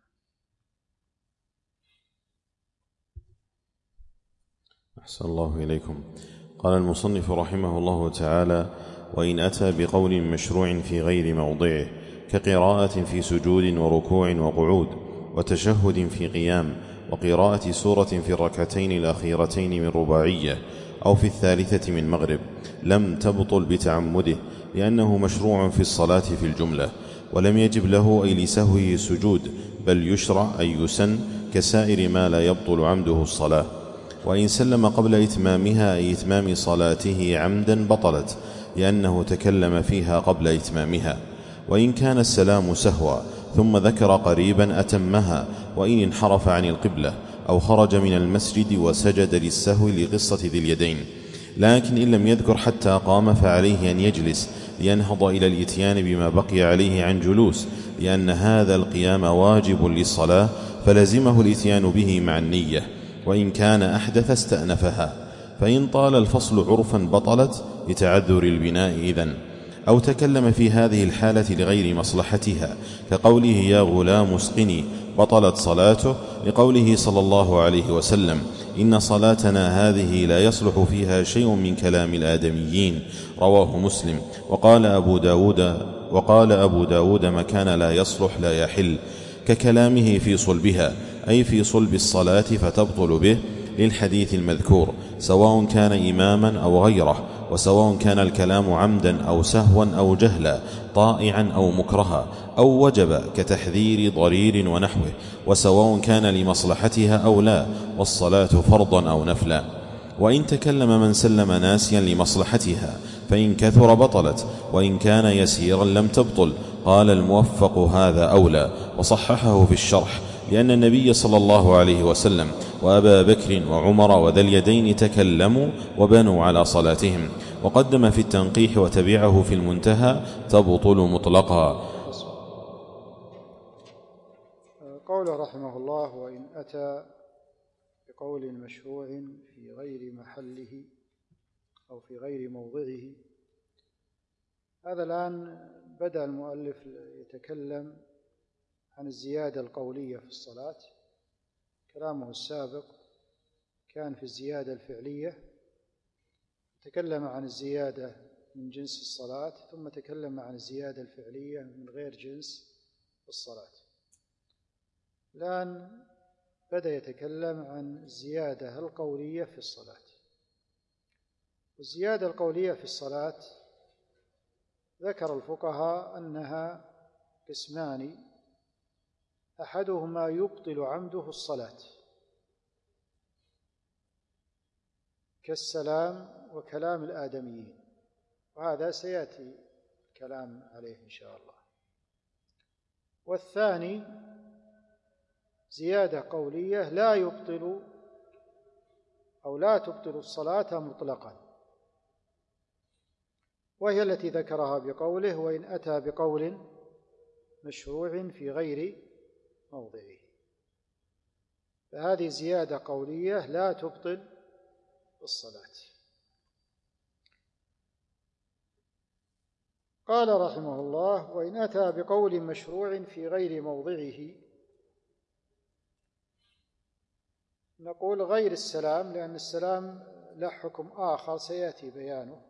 أحسن الله إليكم. قال المصنف رحمه الله تعالى وإن أتى بقول مشروع في غير موضعه كقراءة في سجود وركوع وقعود وتشهد في قيام وقراءة سورة في الركعتين الأخيرتين من رباعية أو في الثالثة من مغرب لم تبطل بتعمده، لأنه مشروع في الصلاة في الجملة، ولم يجب له أي لسهوه سجود، بل يشرع أي يسن كسائر ما لا يبطل عمده الصلاة. وإن سلم قبل إتمامها أي إتمام صلاته عمدا بطلت، لأنه تكلم فيها قبل إتمامها. وإن كان السلام سهوا ثم ذكر قريبا أتمها، وإن انحرف عن القبلة أو خرج من المسجد وسجد للسهو لقصة ذي اليدين. لكن إن لم يذكر حتى قام فعليه أن يجلس لينهض إلى الإتيان بما بقي عليه عن جلوس، لأن هذا القيام واجب للصلاة فلزمه الإتيان به مع النية. وإن كان أحدث استأنفها، فإن طال الفصل عرفا بطلت لتعذر البناء إذن، أو تكلم في هذه الحالة لغير مصلحتها كقوله يا غلام اسقني بطلت صلاته، لقوله صلى الله عليه وسلم إن صلاتنا هذه لا يصلح فيها شيء من كلام الآدميين، رواه مسلم. وقال أبو داود مكان لا يصلح لا يحل، ككلامه في صلبها أي في صلب الصلاة فتبطل به، للحديث المذكور سواء كان إماما أو غيره، وسواء كان الكلام عمدا أو سهوا أو جهلا، طائعا أو مكرها، أو وجب كتحذير ضرير ونحوه، وسواء كان لمصلحتها أو لا، والصلاة فرضا أو نفلا. وإن تكلم من سلم ناسيا لمصلحتها فإن كثر بطلت، وإن كان يسيرا لم تبطل. قال الموفق هذا أولى، وصححه في الشرح، لأن النبي صلى الله عليه وسلم وأبا بكر وعمر وذا اليدين تكلموا وبنوا على صلاتهم. وقدم في التنقيح وتبعه في المنتهى تبطل مطلقا. قوله رحمه الله: وإن أتى بقول مشروع في غير محله أو في غير موضعه. هذا الآن بدأ المؤلف يتكلم عن الزيادة القولية في الصلاة. كلامه السابق كان في الزيادة الفعلية، تكلم عن الزيادة من جنس الصلاة، ثم تكلم عن الزيادة الفعلية من غير جنس الصلاة. الآن بدأ يتكلم عن الزيادة القولية في الصلاة. والزيادة القولية في الصلاة ذكر الفقهاء أنها قسمان: أحدهما يبطل عمده الصلاة كالسلام وكلام الآدميين، وهذا سيأتي الكلام عليه إن شاء الله. والثاني زيادة قولية لا يبطل أو لا تبطل الصلاة مطلقا، وهي التي ذكرها بقوله: وإن أتى بقول مشروع في غير موضعه. فهذه زيادة قولية لا تبطل الصلاة. قال رحمه الله: وإن أتى بقول مشروع في غير موضعه. نقول غير السلام، لأن السلام له حكم آخر سيأتي بيانه.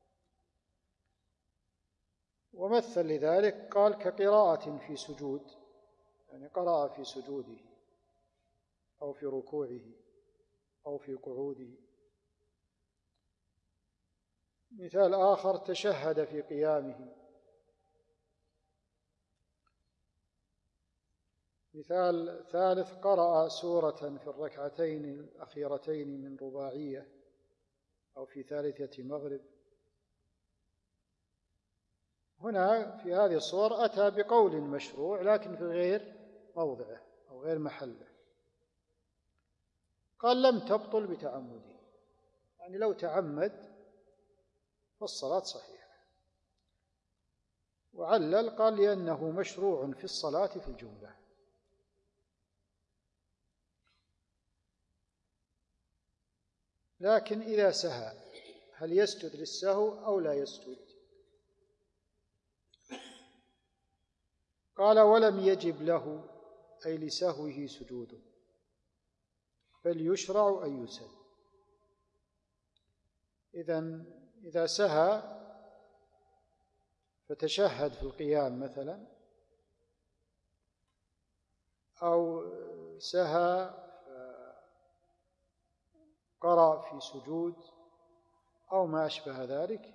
ومثل لذلك قال: كقراءة في سجود، يعني قرأ في سجوده أو في ركوعه أو في قعوده. مثال آخر: تشهد في قيامه. مثال ثالث: قرأ سورة في الركعتين الأخيرتين من رباعية أو في ثالثة مغرب. هنا في هذه الصور أتى بقول مشروع لكن في غير موضعه أو غير محله. قال: لم تبطل بتعمده، يعني لو تعمد فالصلاة صحيحة. وعلل قال: لأنه مشروع في الصلاة في الجملة. لكن إذا سهى هل يسجد للسهو أو لا يسجد؟ قال: ولم يجب له أي لسهوه سجوده، بل يشرع أن يسن. إذا سهى فتشهد في القيام مثلا، أو سهى قرأ في سجود أو ما أشبه ذلك،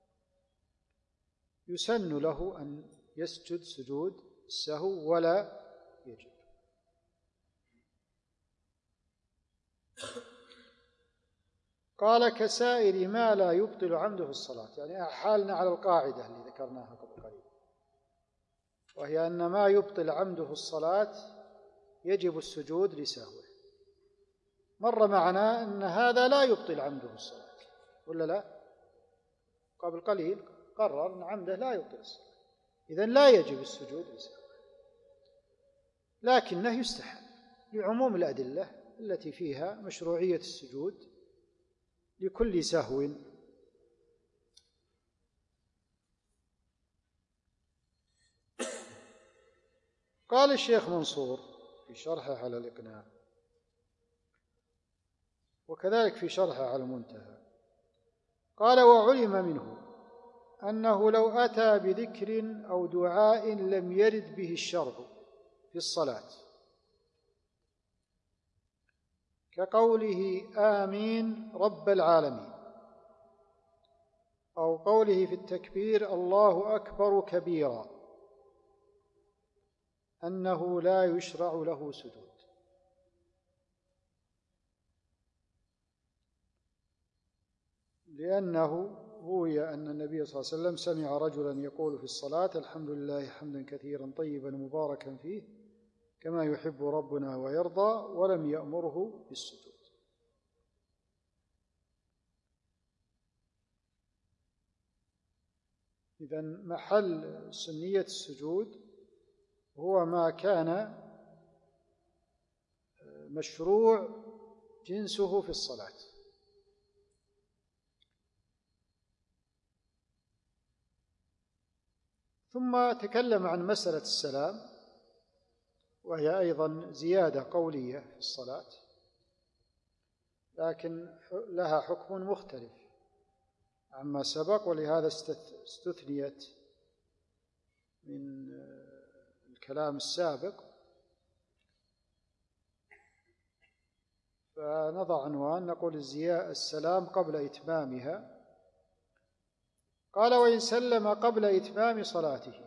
يسن له أن يسجد سجود السهو ولا يجب. قال: كسائر ما لا يبطل عمده الصلاة، يعني حالنا على القاعدة اللي ذكرناها قبل قليل، وهي أن ما يبطل عمده الصلاة يجب السجود لسهوه. مر معنا أن هذا لا يبطل عمده الصلاة، ولا لا؟ قبل قليل قرر أن عمده لا يبطل الصلاة، إذن لا يجب السجود لسهوه، لكنه يستحب لعموم الأدلة التي فيها مشروعية السجود لكل سهو. قال الشيخ منصور في شرحه على الإقناع، وكذلك في شرحه على المنتهى، قال: وعلم منه أنه لو أتى بذكر أو دعاء لم يرد به الشرع في الصلاة كقوله آمين رب العالمين، أو قوله في التكبير الله أكبر كبيرا، أنه لا يشرع له سجود، لأنه روي أن النبي صلى الله عليه وسلم سمع رجلا يقول في الصلاة الحمد لله حمدا كثيرا طيبا مباركا فيه كما يحب ربنا ويرضى، ولم يأمره بالسجود. إذن محل سنية السجود هو ما كان مشروع جنسه في الصلاة. ثم تكلم عن مسألة السلام، وهي أيضا زيادة قولية في الصلاة، لكن لها حكم مختلف عما سبق، ولهذا استثنيت من الكلام السابق. فنضع عنوان نقول السلام قبل إتمامها. قال وإن سلم قبل إتمام صلاته،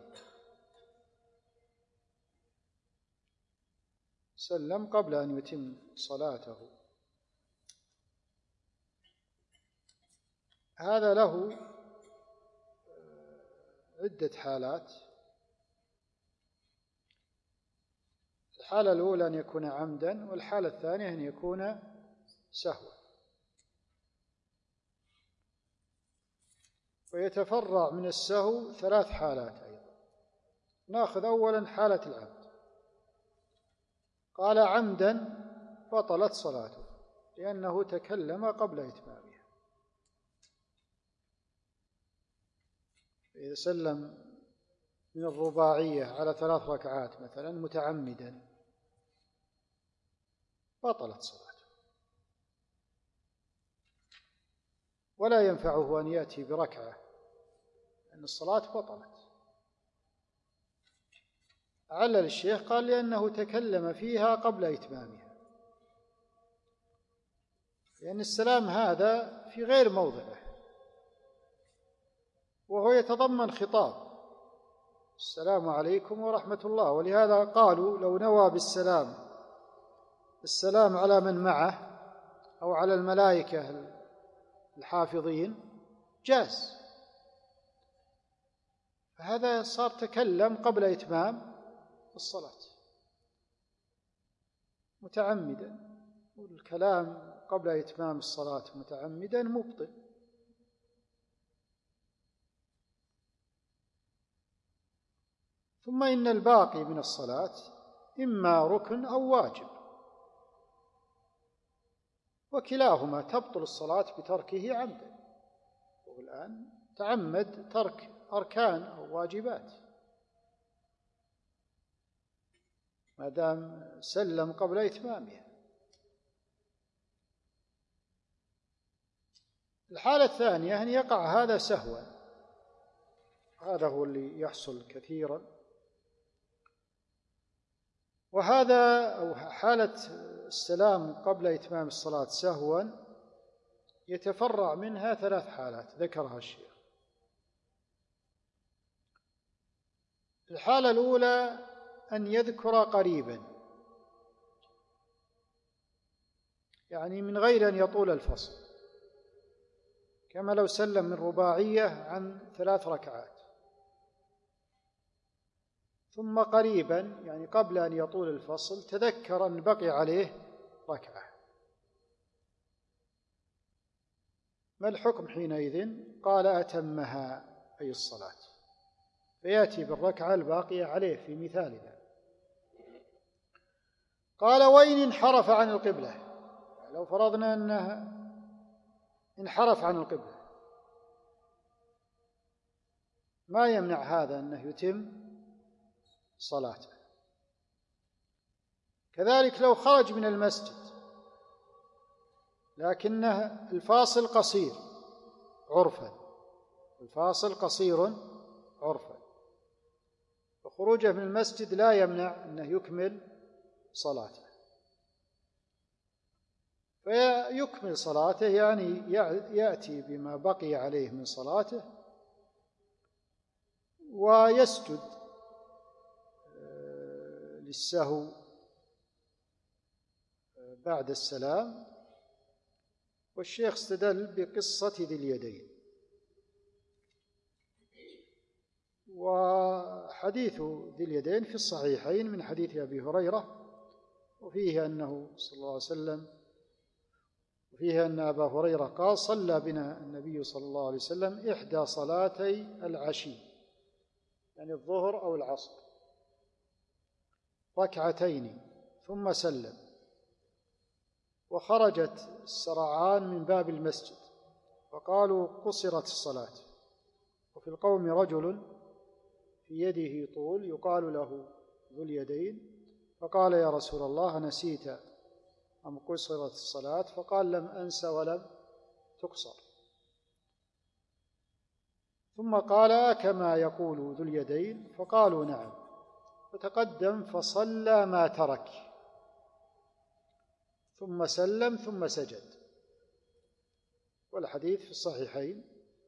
سلم قبل أن يتم صلاته، هذا له عدة حالات. الحالة الأولى أن يكون عمدا، والحالة الثانية أن يكون سهوا. ويتفرع من السهو 3 حالات أيضا. نأخذ أولا حالة العمد. قال عمدا بطلت صلاته لأنه تكلم قبل إتمامها. إذا سلم من الرباعية على 3 ركعات مثلا متعمدا بطلت صلاته، ولا ينفعه أن يأتي بركعة لأن الصلاة بطلت. علل الشيخ قال لأنه تكلم فيها قبل إتمامها، لأن السلام هذا في غير موضعه، وهو يتضمن خطاب السلام عليكم ورحمة الله. ولهذا قالوا لو نوى بالسلام السلام على من معه أو على الملائكة الحافظين جاز، فهذا صار تكلم قبل إتمام الصلاة متعمدا، والكلام قبل إتمام الصلاة متعمدا مبطل. ثم إن الباقي من الصلاة إما ركن أو واجب، وكلاهما تبطل الصلاة بتركه عمدا. والآن تعمد ترك أركان أو واجبات ما دام سلم قبل إتمامها. الحالة الثانية أن يقع هذا سهوا، هذا هو اللي يحصل كثيرا، وهذا أو حالة السلام قبل إتمام الصلاة سهوا يتفرع منها 3 حالات ذكرها الشيخ. الحالة الأولى أن يذكر قريبا، يعني من غير أن يطول الفصل، كما لو سلم من رباعية عن 3 ركعات، ثم قريبا يعني قبل أن يطول الفصل تذكر أن بقي عليه ركعة. ما الحكم حينئذ؟ قال أتمها أي الصلاة، فيأتي بالركعة الباقية عليه في مثالنا. قال وإن انحرف عن القبلة، لو فرضنا أنه انحرف عن القبلة ما يمنع هذا أنه يتم صلاته. كذلك لو خرج من المسجد لكنه الفاصل قصير عرفا، الفاصل قصير عرفا، وخروجه من المسجد لا يمنع أنه يكمل صلاته. فيكمل صلاته، يعني يأتي بما بقي عليه من صلاته ويسجد للسهو بعد السلام. والشيخ استدل بقصة ذي اليدين، وحديث ذي اليدين في الصحيحين من حديث أبي هريرة، وفيه أنه صلى الله عليه وسلم، وفيه أن أبا هريرة قال: صلى بنا النبي صلى الله عليه وسلم إحدى صلاتي العشي، يعني الظهر أو العصر، ركعتين ثم سلم، وخرجت السرعان من باب المسجد فقالوا: قصرت الصلاة. وفي القوم رجل في يده طول يقال له ذو اليدين، فقال: يا رسول الله، نسيت أم قصرت الصلاة؟ فقال: لم أنس ولم تقصر. ثم قال: كما يقول ذو اليدين؟ فقالوا: نعم. فتقدم فصلى ما ترك، ثم سلم ثم سجد، والحديث في الصحيحين.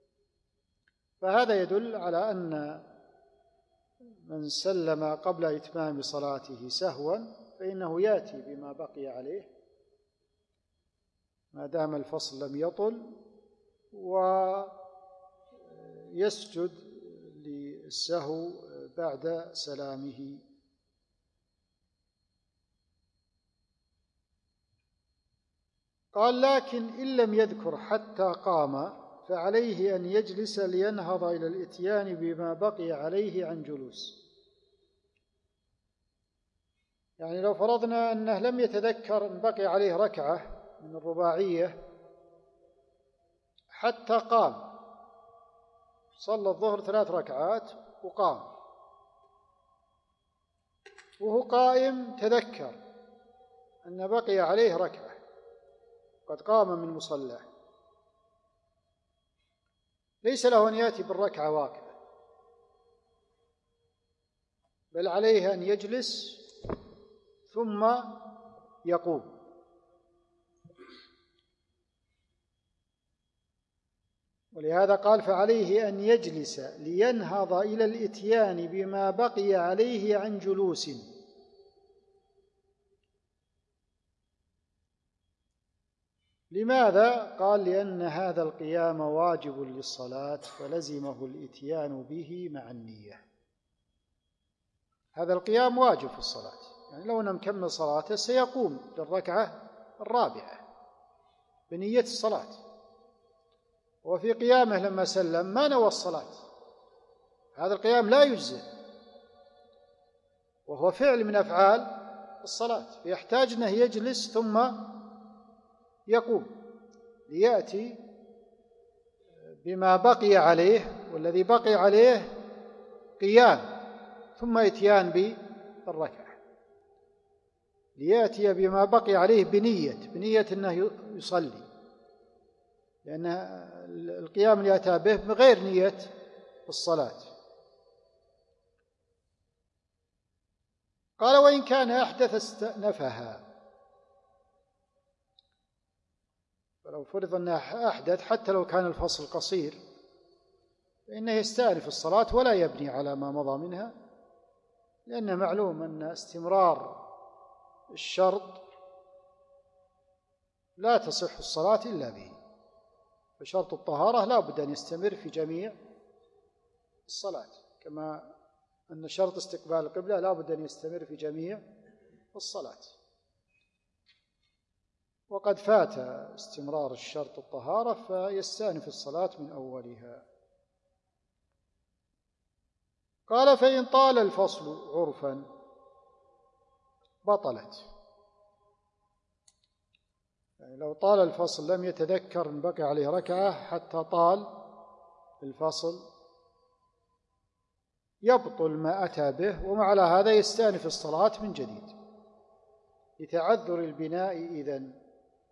فهذا يدل على أن من سلم قبل إتمام صلاته سهوا فإنه يأتي بما بقي عليه ما دام الفصل لم يطل، ويسجد للسهو بعد سلامه. قال: لكن إن لم يذكر حتى قام فعليه أن يجلس لينهض إلى الإتيان بما بقي عليه عن جلوس. يعني لو فرضنا أنه لم يتذكر أن بقي عليه ركعة من الرباعية حتى قام، صلى الظهر 3 ركعات وقام، وهو قائم تذكر أن بقي عليه ركعة، قد قام من مصلاه، ليس له أن يأتي بالركعة واقفة، بل عليه أن يجلس ثم يقوم. ولهذا قال: فعليه أن يجلس لينهض إلى الإتيان بما بقي عليه عن جلوس. لماذا؟ قال: لأن هذا القيام واجب للصلاة فلزمه الإتيان به مع النية. هذا القيام واجب في الصلاة، يعني لو لم يكمل صلاته سيقوم للركعة الرابعة بنية الصلاة، وفي قيامه لما سلم ما نوى الصلاة، هذا القيام لا يجزئ، وهو فعل من أفعال الصلاة، فيحتاج أنه يجلس ثم يقوم ليأتي بما بقي عليه، والذي بقي عليه قيام ثم إتيان بالركعة، ليأتي بما بقي عليه بنية أنه يصلي، لأن القيام اللي أتى به بغير نية الصلاة. قال: وإن كان أحدث استأنفها. فلو فرض أنه أحدث حتى لو كان الفصل قصير فإنه يستأنف الصلاة ولا يبني على ما مضى منها، لأن معلوم أن استمرار الشرط لا تصح الصلاة إلا به، فشرط الطهارة لا بد أن يستمر في جميع الصلاة، كما أن شرط استقبال القبلة لا بد أن يستمر في جميع الصلاة. وقد فات استمرار الشرط الطهارة فيستأنف الصلاة من أولها. قال: فإن طال الفصل عرفا بطلت. يعني لو طال الفصل لم يتذكر أن بقي عليه ركعة حتى طال الفصل يبطل ما أتى به، ومع هذا يستأنف الصلاة من جديد لتعذر البناء إذن.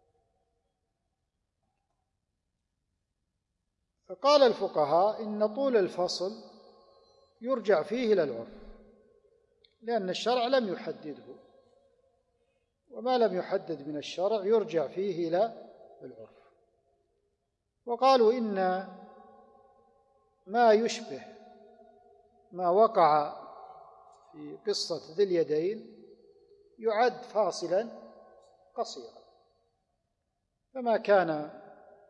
فقال الفقهاء: إن طول الفصل يرجع فيه إلى العرف، لأن الشرع لم يحدده، وما لم يحدد من الشرع يرجع فيه إلى العرف. وقالوا إن ما يشبه ما وقع في قصة ذي اليدين يعد فاصلا قصيرا، فما كان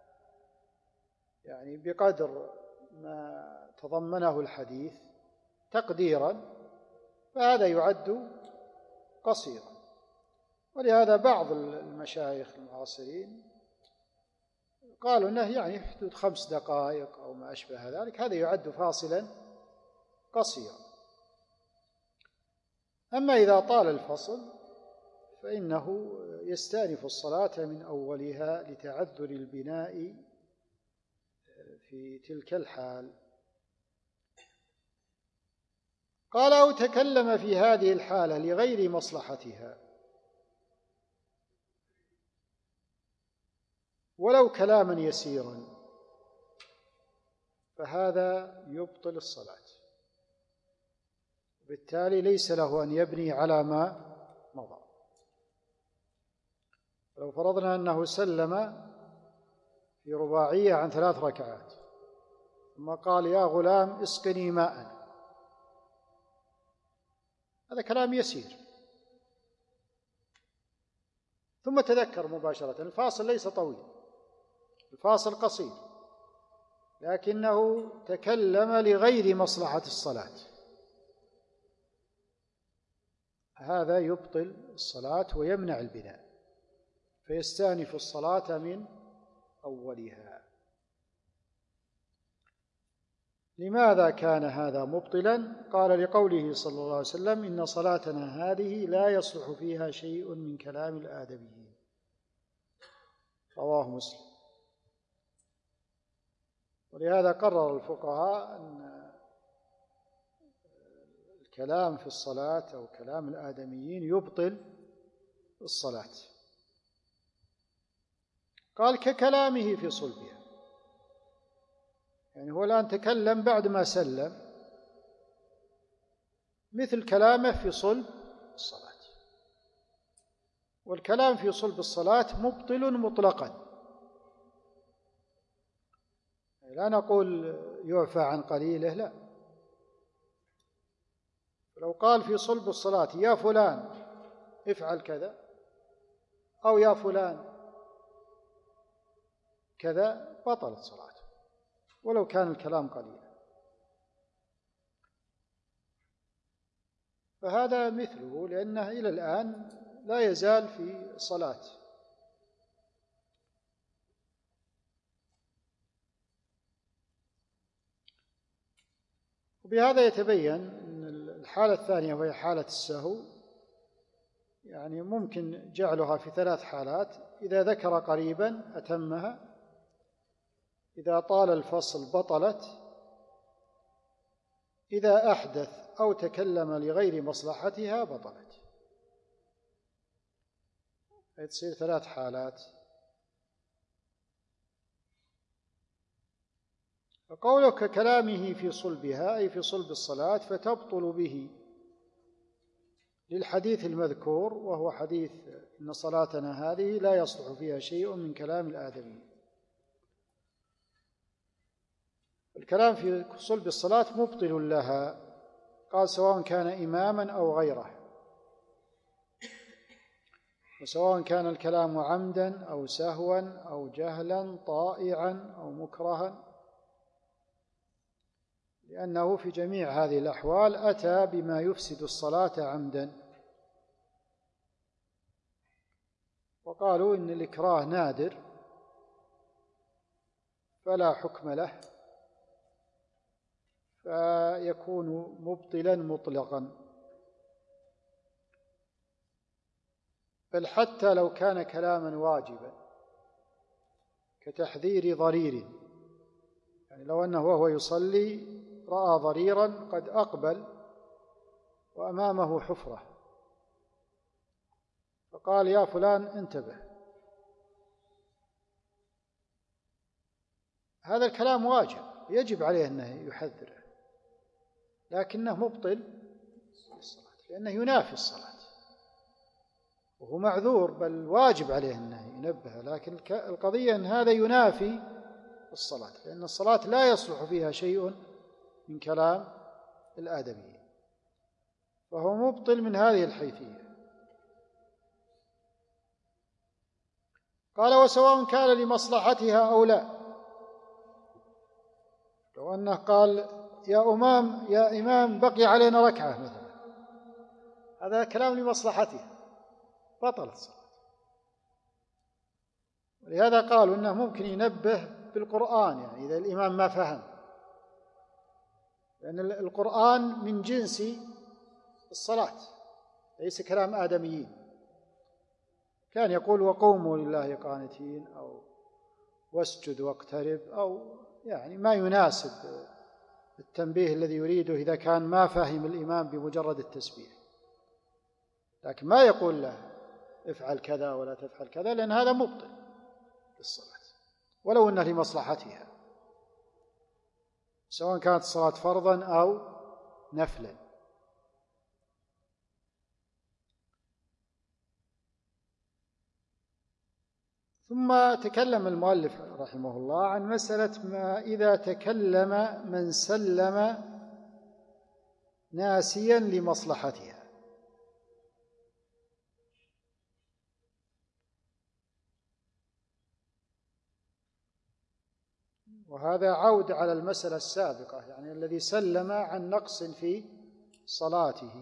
يعني بقدر ما تضمنه الحديث تقديرا فهذا يعد قصيرا. ولهذا بعض المشايخ المعاصرين قالوا أنه يعني في حدود 5 دقائق أو ما أشبه ذلك، هذا يعد فاصلا قصيرا. أما إذا طال الفصل فإنه يستأنف الصلاة من أولها لتعذر البناء في تلك الحال. قال: أو تكلم في هذه الحالة لغير مصلحتها ولو كلاما يسيرا فهذا يبطل الصلاة، بالتالي ليس له أن يبني على ما مضى. لو فرضنا أنه سلم في رباعية عن 3 ركعات ثم قال: يا غلام اسقني ماء، هذا كلام يسير، ثم تذكر مباشرة الفاصل ليس طويل، الفاصل قصير، لكنه تكلم لغير مصلحة الصلاة، هذا يبطل الصلاة ويمنع البناء، فيستأنف الصلاة من أولها. لماذا كان هذا مبطلا؟ قال: لقوله صلى الله عليه وسلم: إن صلاتنا هذه لا يصلح فيها شيء من كلام الآدميين، رواه مسلم. ولهذا قرر الفقهاء أن الكلام في الصلاة أو كلام الآدميين يبطل الصلاة. قال: ككلامه في صلبها، يعني هو الآن تكلم بعد ما سلم، مثل كلامه في صلب الصلاة. والكلام في صلب الصلاة مبطل مطلقا، لا نقول يعفى عن قليله، لا. لو قال في صلب الصلاة: يا فلان افعل كذا، أو يا فلان كذا، بطلت صلاته ولو كان الكلام قليلا. فهذا مثله، لأنه إلى الآن لا يزال في صلاة. وبهذا يتبين أن الحالة الثانية وهي حالة السهو يعني ممكن جعلها في 3 حالات: إذا ذكر قريبا أتمها، إذا طال الفصل بطلت، إذا أحدث أو تكلم لغير مصلحتها بطلت. تصير 3 حالات. وقولك كلامه في صلبها أي في صلب الصلاة فتبطل به للحديث المذكور، وهو حديث إن صلاتنا هذه لا يصلح فيها شيء من كلام الآدمي. الكلام في صلب الصلاة مبطل لها، قال: سواء كان إماما أو غيره، وسواء كان الكلام عمدا أو سهوا أو جهلا طائعا أو مكرها، لأنه في جميع هذه الأحوال أتى بما يفسد الصلاة عمدا. وقالوا إن الإكراه نادر فلا حكم له، فيكون مبطلا مطلقا. بل حتى لو كان كلاما واجبا كتحذير ضرير، يعني لو أنه وهو يصلي رأى ضريرا قد أقبل وأمامه حفرة فقال: يا فلان انتبه، هذا الكلام واجب يجب عليه أنه يحذره، لكنه مبطل للصلاة لأنه ينافي الصلاة. وهو معذور، بل واجب عليه أنه ينبه، لكن القضية أن هذا ينافي الصلاة، لأن الصلاة لا يصلح فيها شيء من كلام الآدميين، فهو مبطل من هذه الحيثية. قال: وسواء كان لمصلحتها أو لا. لو أنه قال: يا إمام بقي علينا ركعة مثلا، هذا كلام لمصلحته، بطلت الصلاة. ولهذا قالوا أنه ممكن ينبه بالقرآن، يعني إذا الإمام ما فهم، لأن القرآن من جنس الصلاة ليس كلام آدميين. كان يقول: وقوموا لله قانتين، أو واسجد واقترب، أو يعني ما يناسب التنبيه الذي يريده إذا كان ما فهم الإمام بمجرد التسبيح. لكن ما يقول له افعل كذا ولا تفعل كذا، لأن هذا مبطل للصلاة ولو أنه لمصلحتها، سواء كانت الصلاة فرضا أو نفلا. ثم تكلم المؤلف رحمه الله عن مسألة ما إذا تكلم من سلم ناسيا لمصلحتها. وهذا عود على المسألة السابقة، يعني الذي سلم عن نقص في صلاته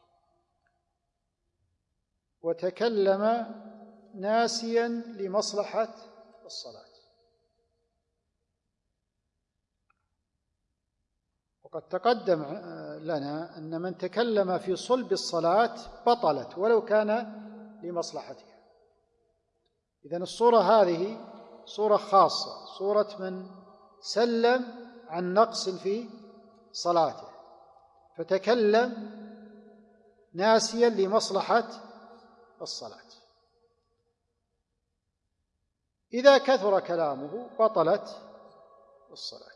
وتكلم ناسيا لمصلحة الصلاة. وقد تقدم لنا أن من تكلم في صلب الصلاة بطلت ولو كان لمصلحتها. إذن الصورة هذه صورة خاصة، صورة من سلم عن نقص في صلاته فتكلم ناسيا لمصلحة الصلاة. إذا كثر كلامه بطلت الصلاة.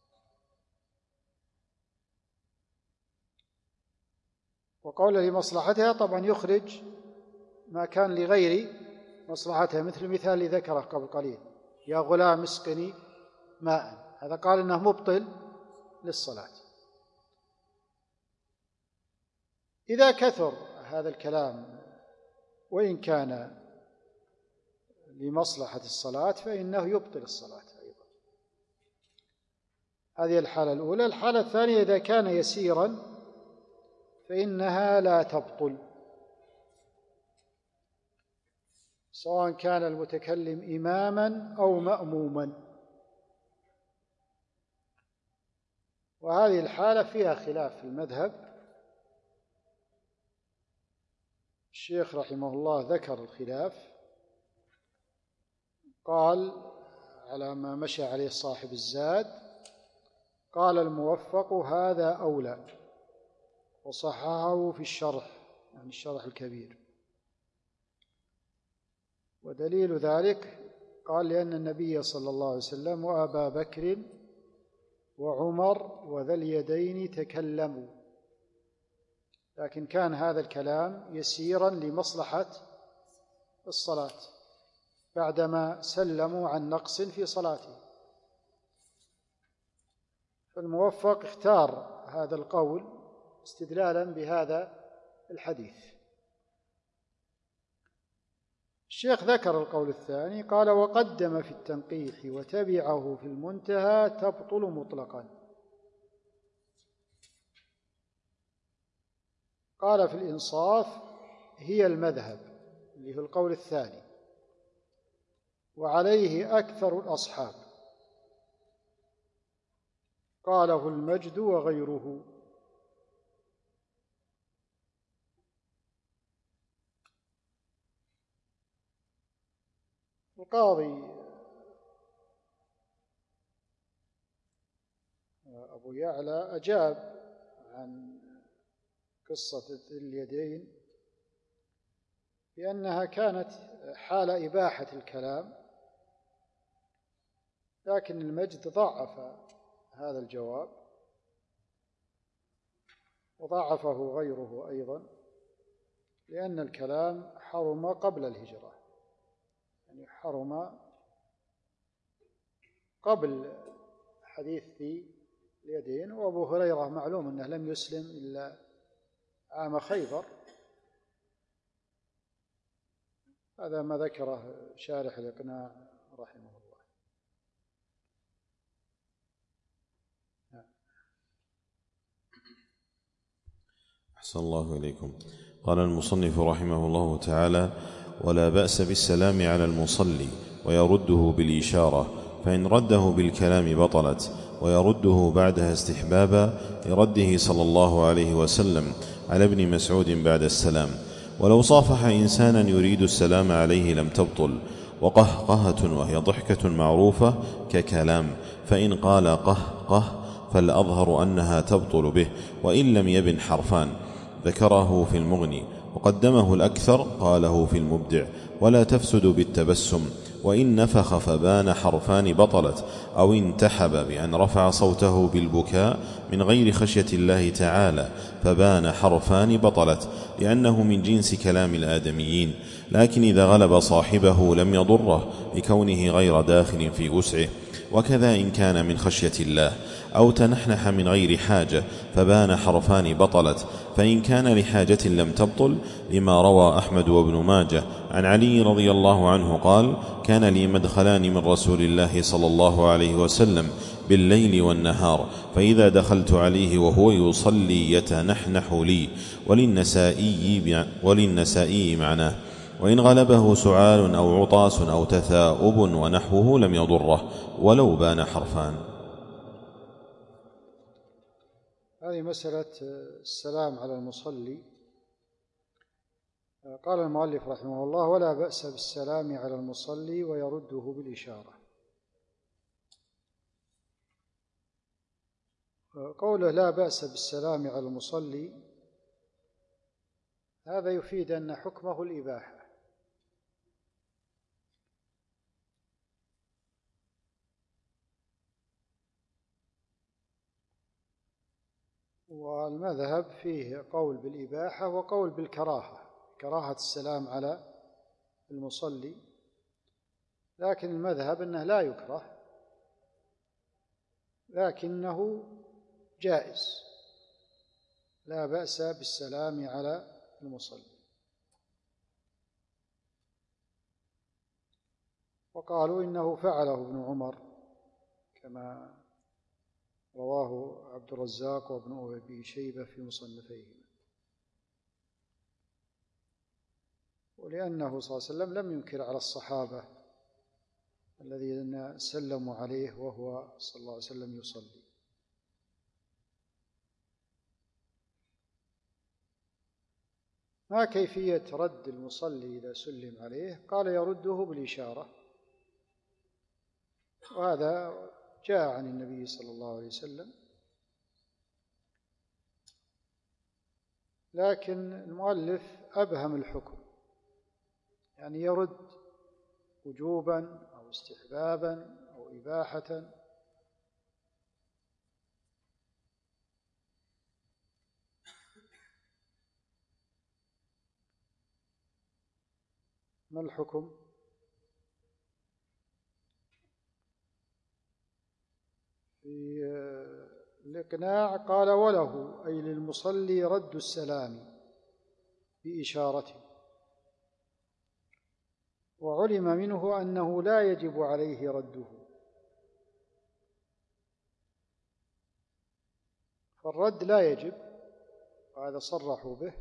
وقول لمصلحتها طبعا يخرج ما كان لغير مصلحتها، مثل المثال اللي ذكره قبل قليل: يا غلام اسقني ماء، هذا قال إنه مبطل للصلاة. إذا كثر هذا الكلام وإن كان لمصلحة الصلاة فإنه يبطل الصلاة أيضا. هذه الحالة الأولى. الحالة الثانية: إذا كان يسيرا فإنها لا تبطل، سواء كان المتكلم إماما أو مأموما. وهذه الحالة فيها خلاف في المذهب. الشيخ رحمه الله ذكر الخلاف، قال على ما مشى عليه صاحب الزاد، قال الموفق هذا أولى، وصححه في الشرح، يعني الشرح الكبير. ودليل ذلك قال: لأن النبي صلى الله عليه وسلم وأبا بكر وعمر وذا اليدين تكلموا، لكن كان هذا الكلام يسيرا لمصلحة الصلاة بعدما سلموا عن نقص في صلاته. فالموفق اختار هذا القول استدلالا بهذا الحديث. الشيخ ذكر القول الثاني، قال: وقدم في التنقيح وتبعه في المنتهى تبطل مطلقا. قال في الإنصاف: هي المذهب، اللي هو القول الثاني، وعليه أكثر الأصحاب. قاله المجد وغيره. القاضي أبو يعلى أجاب عن قصة ذي اليدين بأنها كانت حال إباحة الكلام، لكن المجد ضعف هذا الجواب وضعفه غيره أيضا، لأن الكلام حرم قبل الهجرة، يعني حرم قبل حديث ذي اليدين. وأبو هريرة معلوم أنه لم يسلم إلا عام خيبر، هذا ما ذكره شارح الإقناع رحمه الله. أحسن الله إليكم. قال المصنف رحمه الله تعالى: ولا بأس بالسلام على المصلي ويرده بالإشارة، فإن رده بالكلام بطلت، ويرده بعدها استحبابا لرده صلى الله عليه وسلم على ابن مسعود بعد السلام. ولو صافح إنسانا يريد السلام عليه لم تبطل. وقهقهة وهي ضحكة معروفة ككلام، فإن قال قهقه فالأظهر أنها تبطل به، وإن لم يبن حرفان. ذكره في المغني، وقدمه الأكثر قاله في المبدع: ولا تفسد بالتبسم، وإن نفخ فبان حرفان بطلت، أو انتحب بأن رفع صوته بالبكاء من غير خشية الله تعالى فبان حرفان بطلت، لأنه من جنس كلام الآدميين. لكن إذا غلب صاحبه لم يضره لكونه غير داخل في وسعه. وكذا إن كان من خشية الله أو تنحنح من غير حاجة فبان حرفان بطلت، فإن كان لحاجة لم تبطل، لما روى أحمد وابن ماجه عن علي رضي الله عنه قال: كان لي مدخلان من رسول الله صلى الله عليه وسلم بالليل والنهار، فإذا دخلت عليه وهو يصلي يتنحنح لي. وللنسائي معناه: وإن غلبه سعال أو عطاس أو تثاؤب ونحوه لم يضره ولو بان حرفان. هذه مسألة السلام على المصلي. قال المؤلف رحمه الله: ولا بأس بالسلام على المصلي ويرده بالإشارة. قوله لا بأس بالسلام على المصلي هذا يفيد أن حكمه الإباحة، والمذهب فيه قول بالإباحة وقول بالكراهة، كراهة السلام على المصلي، لكن المذهب أنه لا يكره لكنه جائز، لا بأس بالسلام على المصلي. وقالوا إنه فعله ابن عمر كما رواه عبد الرزاق وابن أبي شيبة في مصنفيهما، ولأنه صلى الله عليه وسلم لم ينكر على الصحابة الذين سلموا عليه وهو صلى الله عليه وسلم يصلي. ما كيفية رد المصلي إذا سلم عليه؟ قال: يرده بالإشارة، وهذا جاء عن النبي صلى الله عليه وسلم، لكن المؤلف أبهم الحكم، يعني يرد وجوبا أو استحبابا أو إباحة. ما الحكم؟ في الإقناع قال: وله أي للمصلي رد السلام بإشارته، وعلم منه أنه لا يجب عليه رده، فالرد لا يجب، وهذا صرحوا به.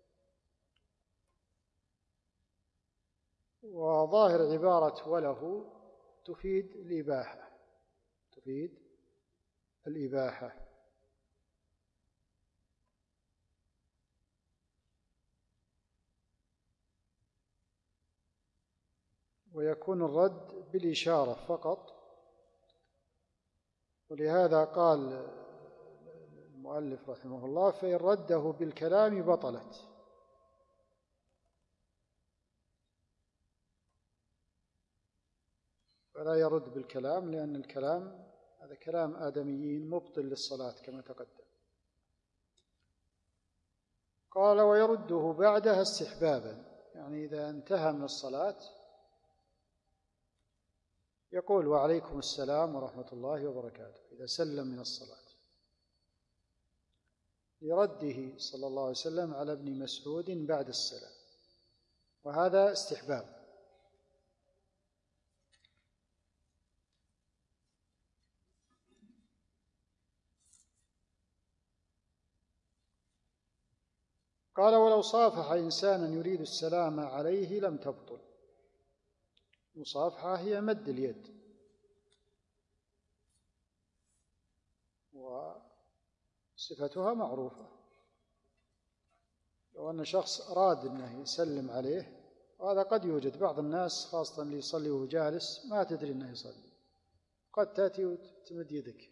وظاهر عبارة وله تفيد الإباحة، تفيد الإباحة. ويكون الرد بالإشارة فقط، ولهذا قال المؤلف رحمه الله: فإن رده بالكلام بطلت. فلا يرد بالكلام، لأن الكلام هذا كلام آدميين مبطل للصلاة كما تقدم. قال ويرده بعدها استحبابا، يعني إذا انتهى من الصلاة يقول وعليكم السلام ورحمة الله وبركاته إذا سلم من الصلاة، لرده صلى الله عليه وسلم على ابن مسعود بعد السلام، وهذا استحباب. قال ولو صافح إنسانا يريد السلام عليه لم تبطل. المصافحة هي مد اليد، وصفتها معروفة. لو أن شخص أراد أنه يسلم عليه، وهذا قد يوجد بعض الناس خاصة اللي يصلي وهو جالس ما تدري أنه يصلي، قد تأتي وتمد يدك،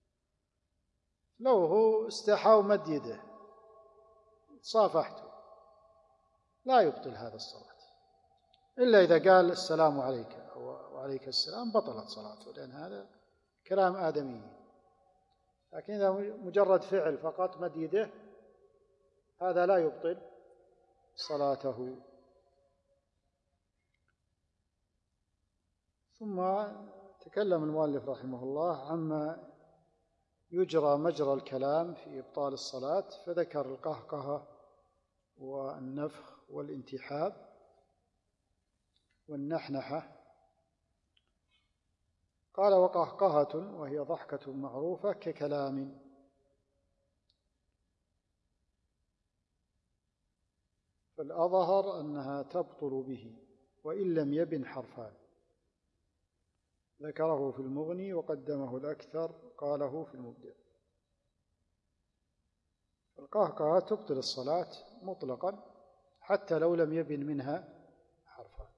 لو هو استحى ومد يده صافحته لا يبطل هذا الصلاة، إلا إذا قال السلام عليك أو وعليك السلام بطلت صلاته، لأن هذا كلام آدمي. لكن إذا مجرد فعل فقط مد يده هذا لا يبطل صلاته. ثم تكلم المؤلف رحمه الله عما يجرى مجرى الكلام في إبطال الصلاة، فذكر القهقهة والنفخ والانتحاب والنحنحة. قال وقهقهة وهي ضحكة معروفة ككلام، فالأظهر أنها تبطل به وإن لم يبن حرفان، ذكره في المغني وقدمه الأكثر قاله في المبدع. القهقهة تبطل الصلاة مطلقا حتى لو لم يبن منها حرفان،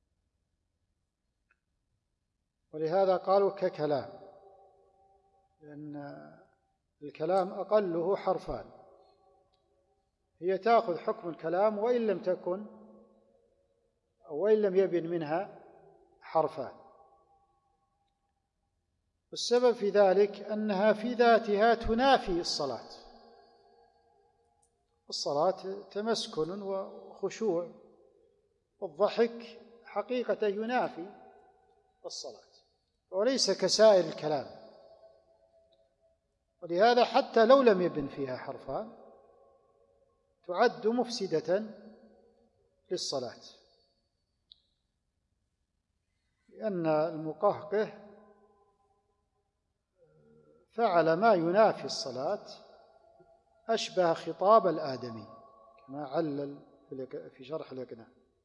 ولهذا قالوا ككلام، لأن الكلام أقله حرفان، هي تأخذ حكم الكلام وإن لم تكن أو وإن لم يبن منها حرفان. والسبب في ذلك أنها في ذاتها تنافي الصلاة. الصلاة تمسكن وخشوع، والضحك حقيقة ينافي الصلاة وليس كسائر الكلام، ولهذا حتى لو لم يبن فيها حرفان تعد مفسدة للصلاة، لأن المقهقه فعل ما ينافي الصلاة، أشبه خطاب الآدمي كما علل في شرح الإقناع.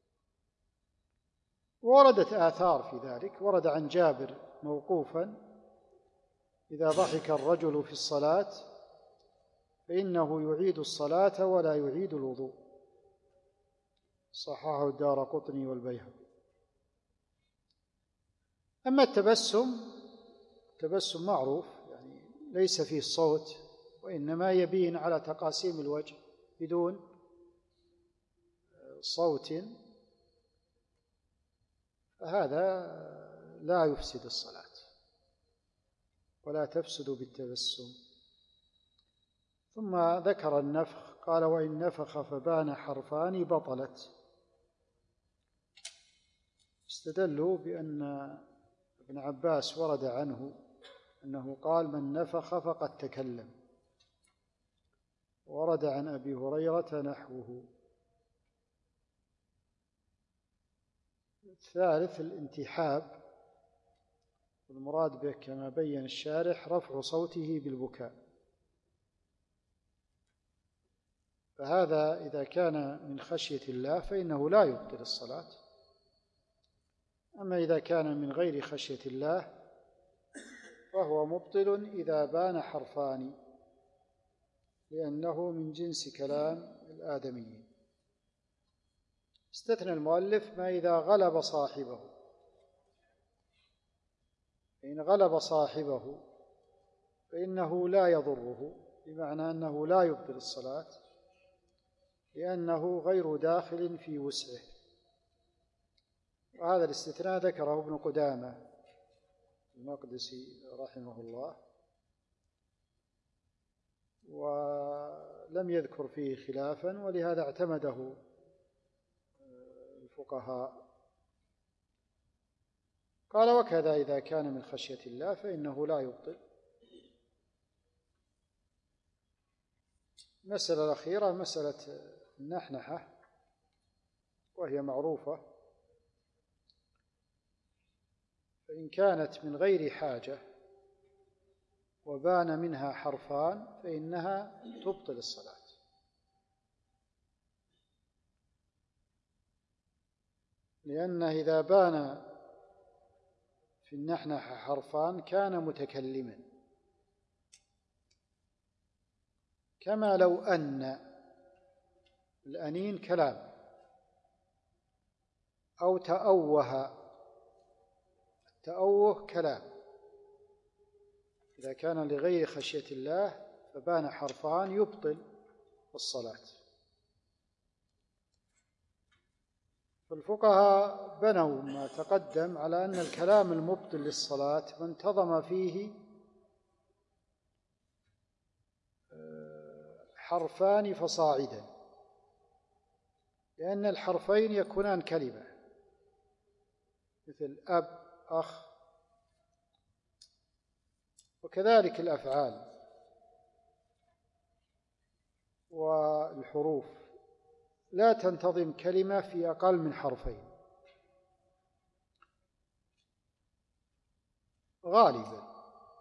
وردت آثار في ذلك، ورد عن جابر موقوفا إذا ضحك الرجل في الصلاة فإنه يعيد الصلاة ولا يعيد الوضوء، صححه الدارقطني والبيهقي. أما التبسم معروف، يعني ليس فيه صوت وإنما يبين على تقاسيم الوجه بدون صوت، فهذا لا يفسد الصلاة ولا تفسد بالتبسم. ثم ذكر النفخ، قال وإن نفخ فبان حرفان بطلت. استدلوا بأن ابن عباس ورد عنه أنه قال من نفخ فقد تكلم، ورد عن أبي هريرة نحوه. الثالث الانتحاب، والمراد به كما بين الشارح رفع صوته بالبكاء، فهذا إذا كان من خشية الله فإنه لا يبطل الصلاة، أما إذا كان من غير خشية الله فهو مبطل إذا بان حرفان، لأنه من جنس كلام الآدميين. استثنى المؤلف ما إذا غلب صاحبه، فإن غلب صاحبه فإنه لا يضره، بمعنى أنه لا يبطل الصلاة لأنه غير داخل في وسعه. وهذا الاستثناء ذكره ابن قدامة المقدسي رحمه الله، ولم يذكر فيه خلافا، ولهذا اعتمده الفقهاء. قال: وكذا إذا كان من خشية الله فإنه لا يبطل. المسألة الأخيرة مسألة النحنحة، وهي معروفة، فإن كانت من غير حاجة وبان منها حرفان فإنها تبطل الصلاة، لأنه إذا بان في النحنحة حرفان كان متكلما، كما لو أن الأنين كلام أو التأوه كلام. إذا كان لغير خشية الله فبان حرفان يبطل الصلاة. فالفقهاء بنوا ما تقدم على أن الكلام المبطل للصلاة ما انتظم فيه حرفان فصاعدا، لأن الحرفين يكونان كلمة، مثل أب، أخ، وكذلك الأفعال والحروف لا تنتظم كلمة في أقل من حرفين غالبا،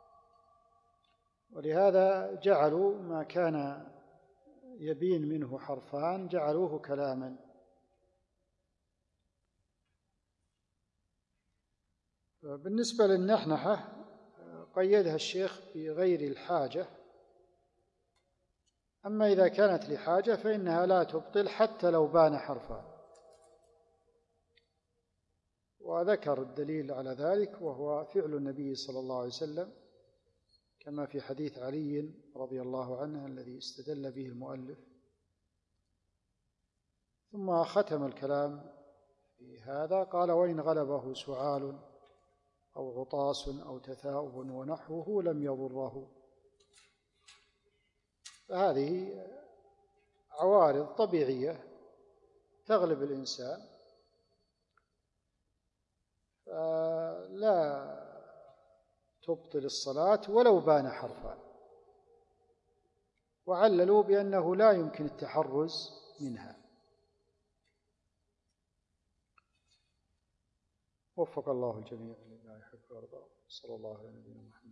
ولهذا جعلوا ما كان يبين منه حرفان جعلوه كلاما. بالنسبة للنحنحة قيدها الشيخ بغير الحاجة، أما إذا كانت لحاجة فإنها لا تبطل حتى لو بان حرفان. وذكر الدليل على ذلك وهو فعل النبي صلى الله عليه وسلم، كما في حديث علي رضي الله عنه الذي استدل به المؤلف. ثم ختم الكلام في هذا، قال: وإن غلبه سعال أو عطاس أو تثاؤب ونحوه لم يضره. فهذه عوارض طبيعية تغلب الإنسان، فلا تبطل الصلاة ولو بان حرفان، وعللوا بأنه لا يمكن التحرز منها. وفق الله الجميع لما يحب ويرضى. صلى الله على نبينا محمد.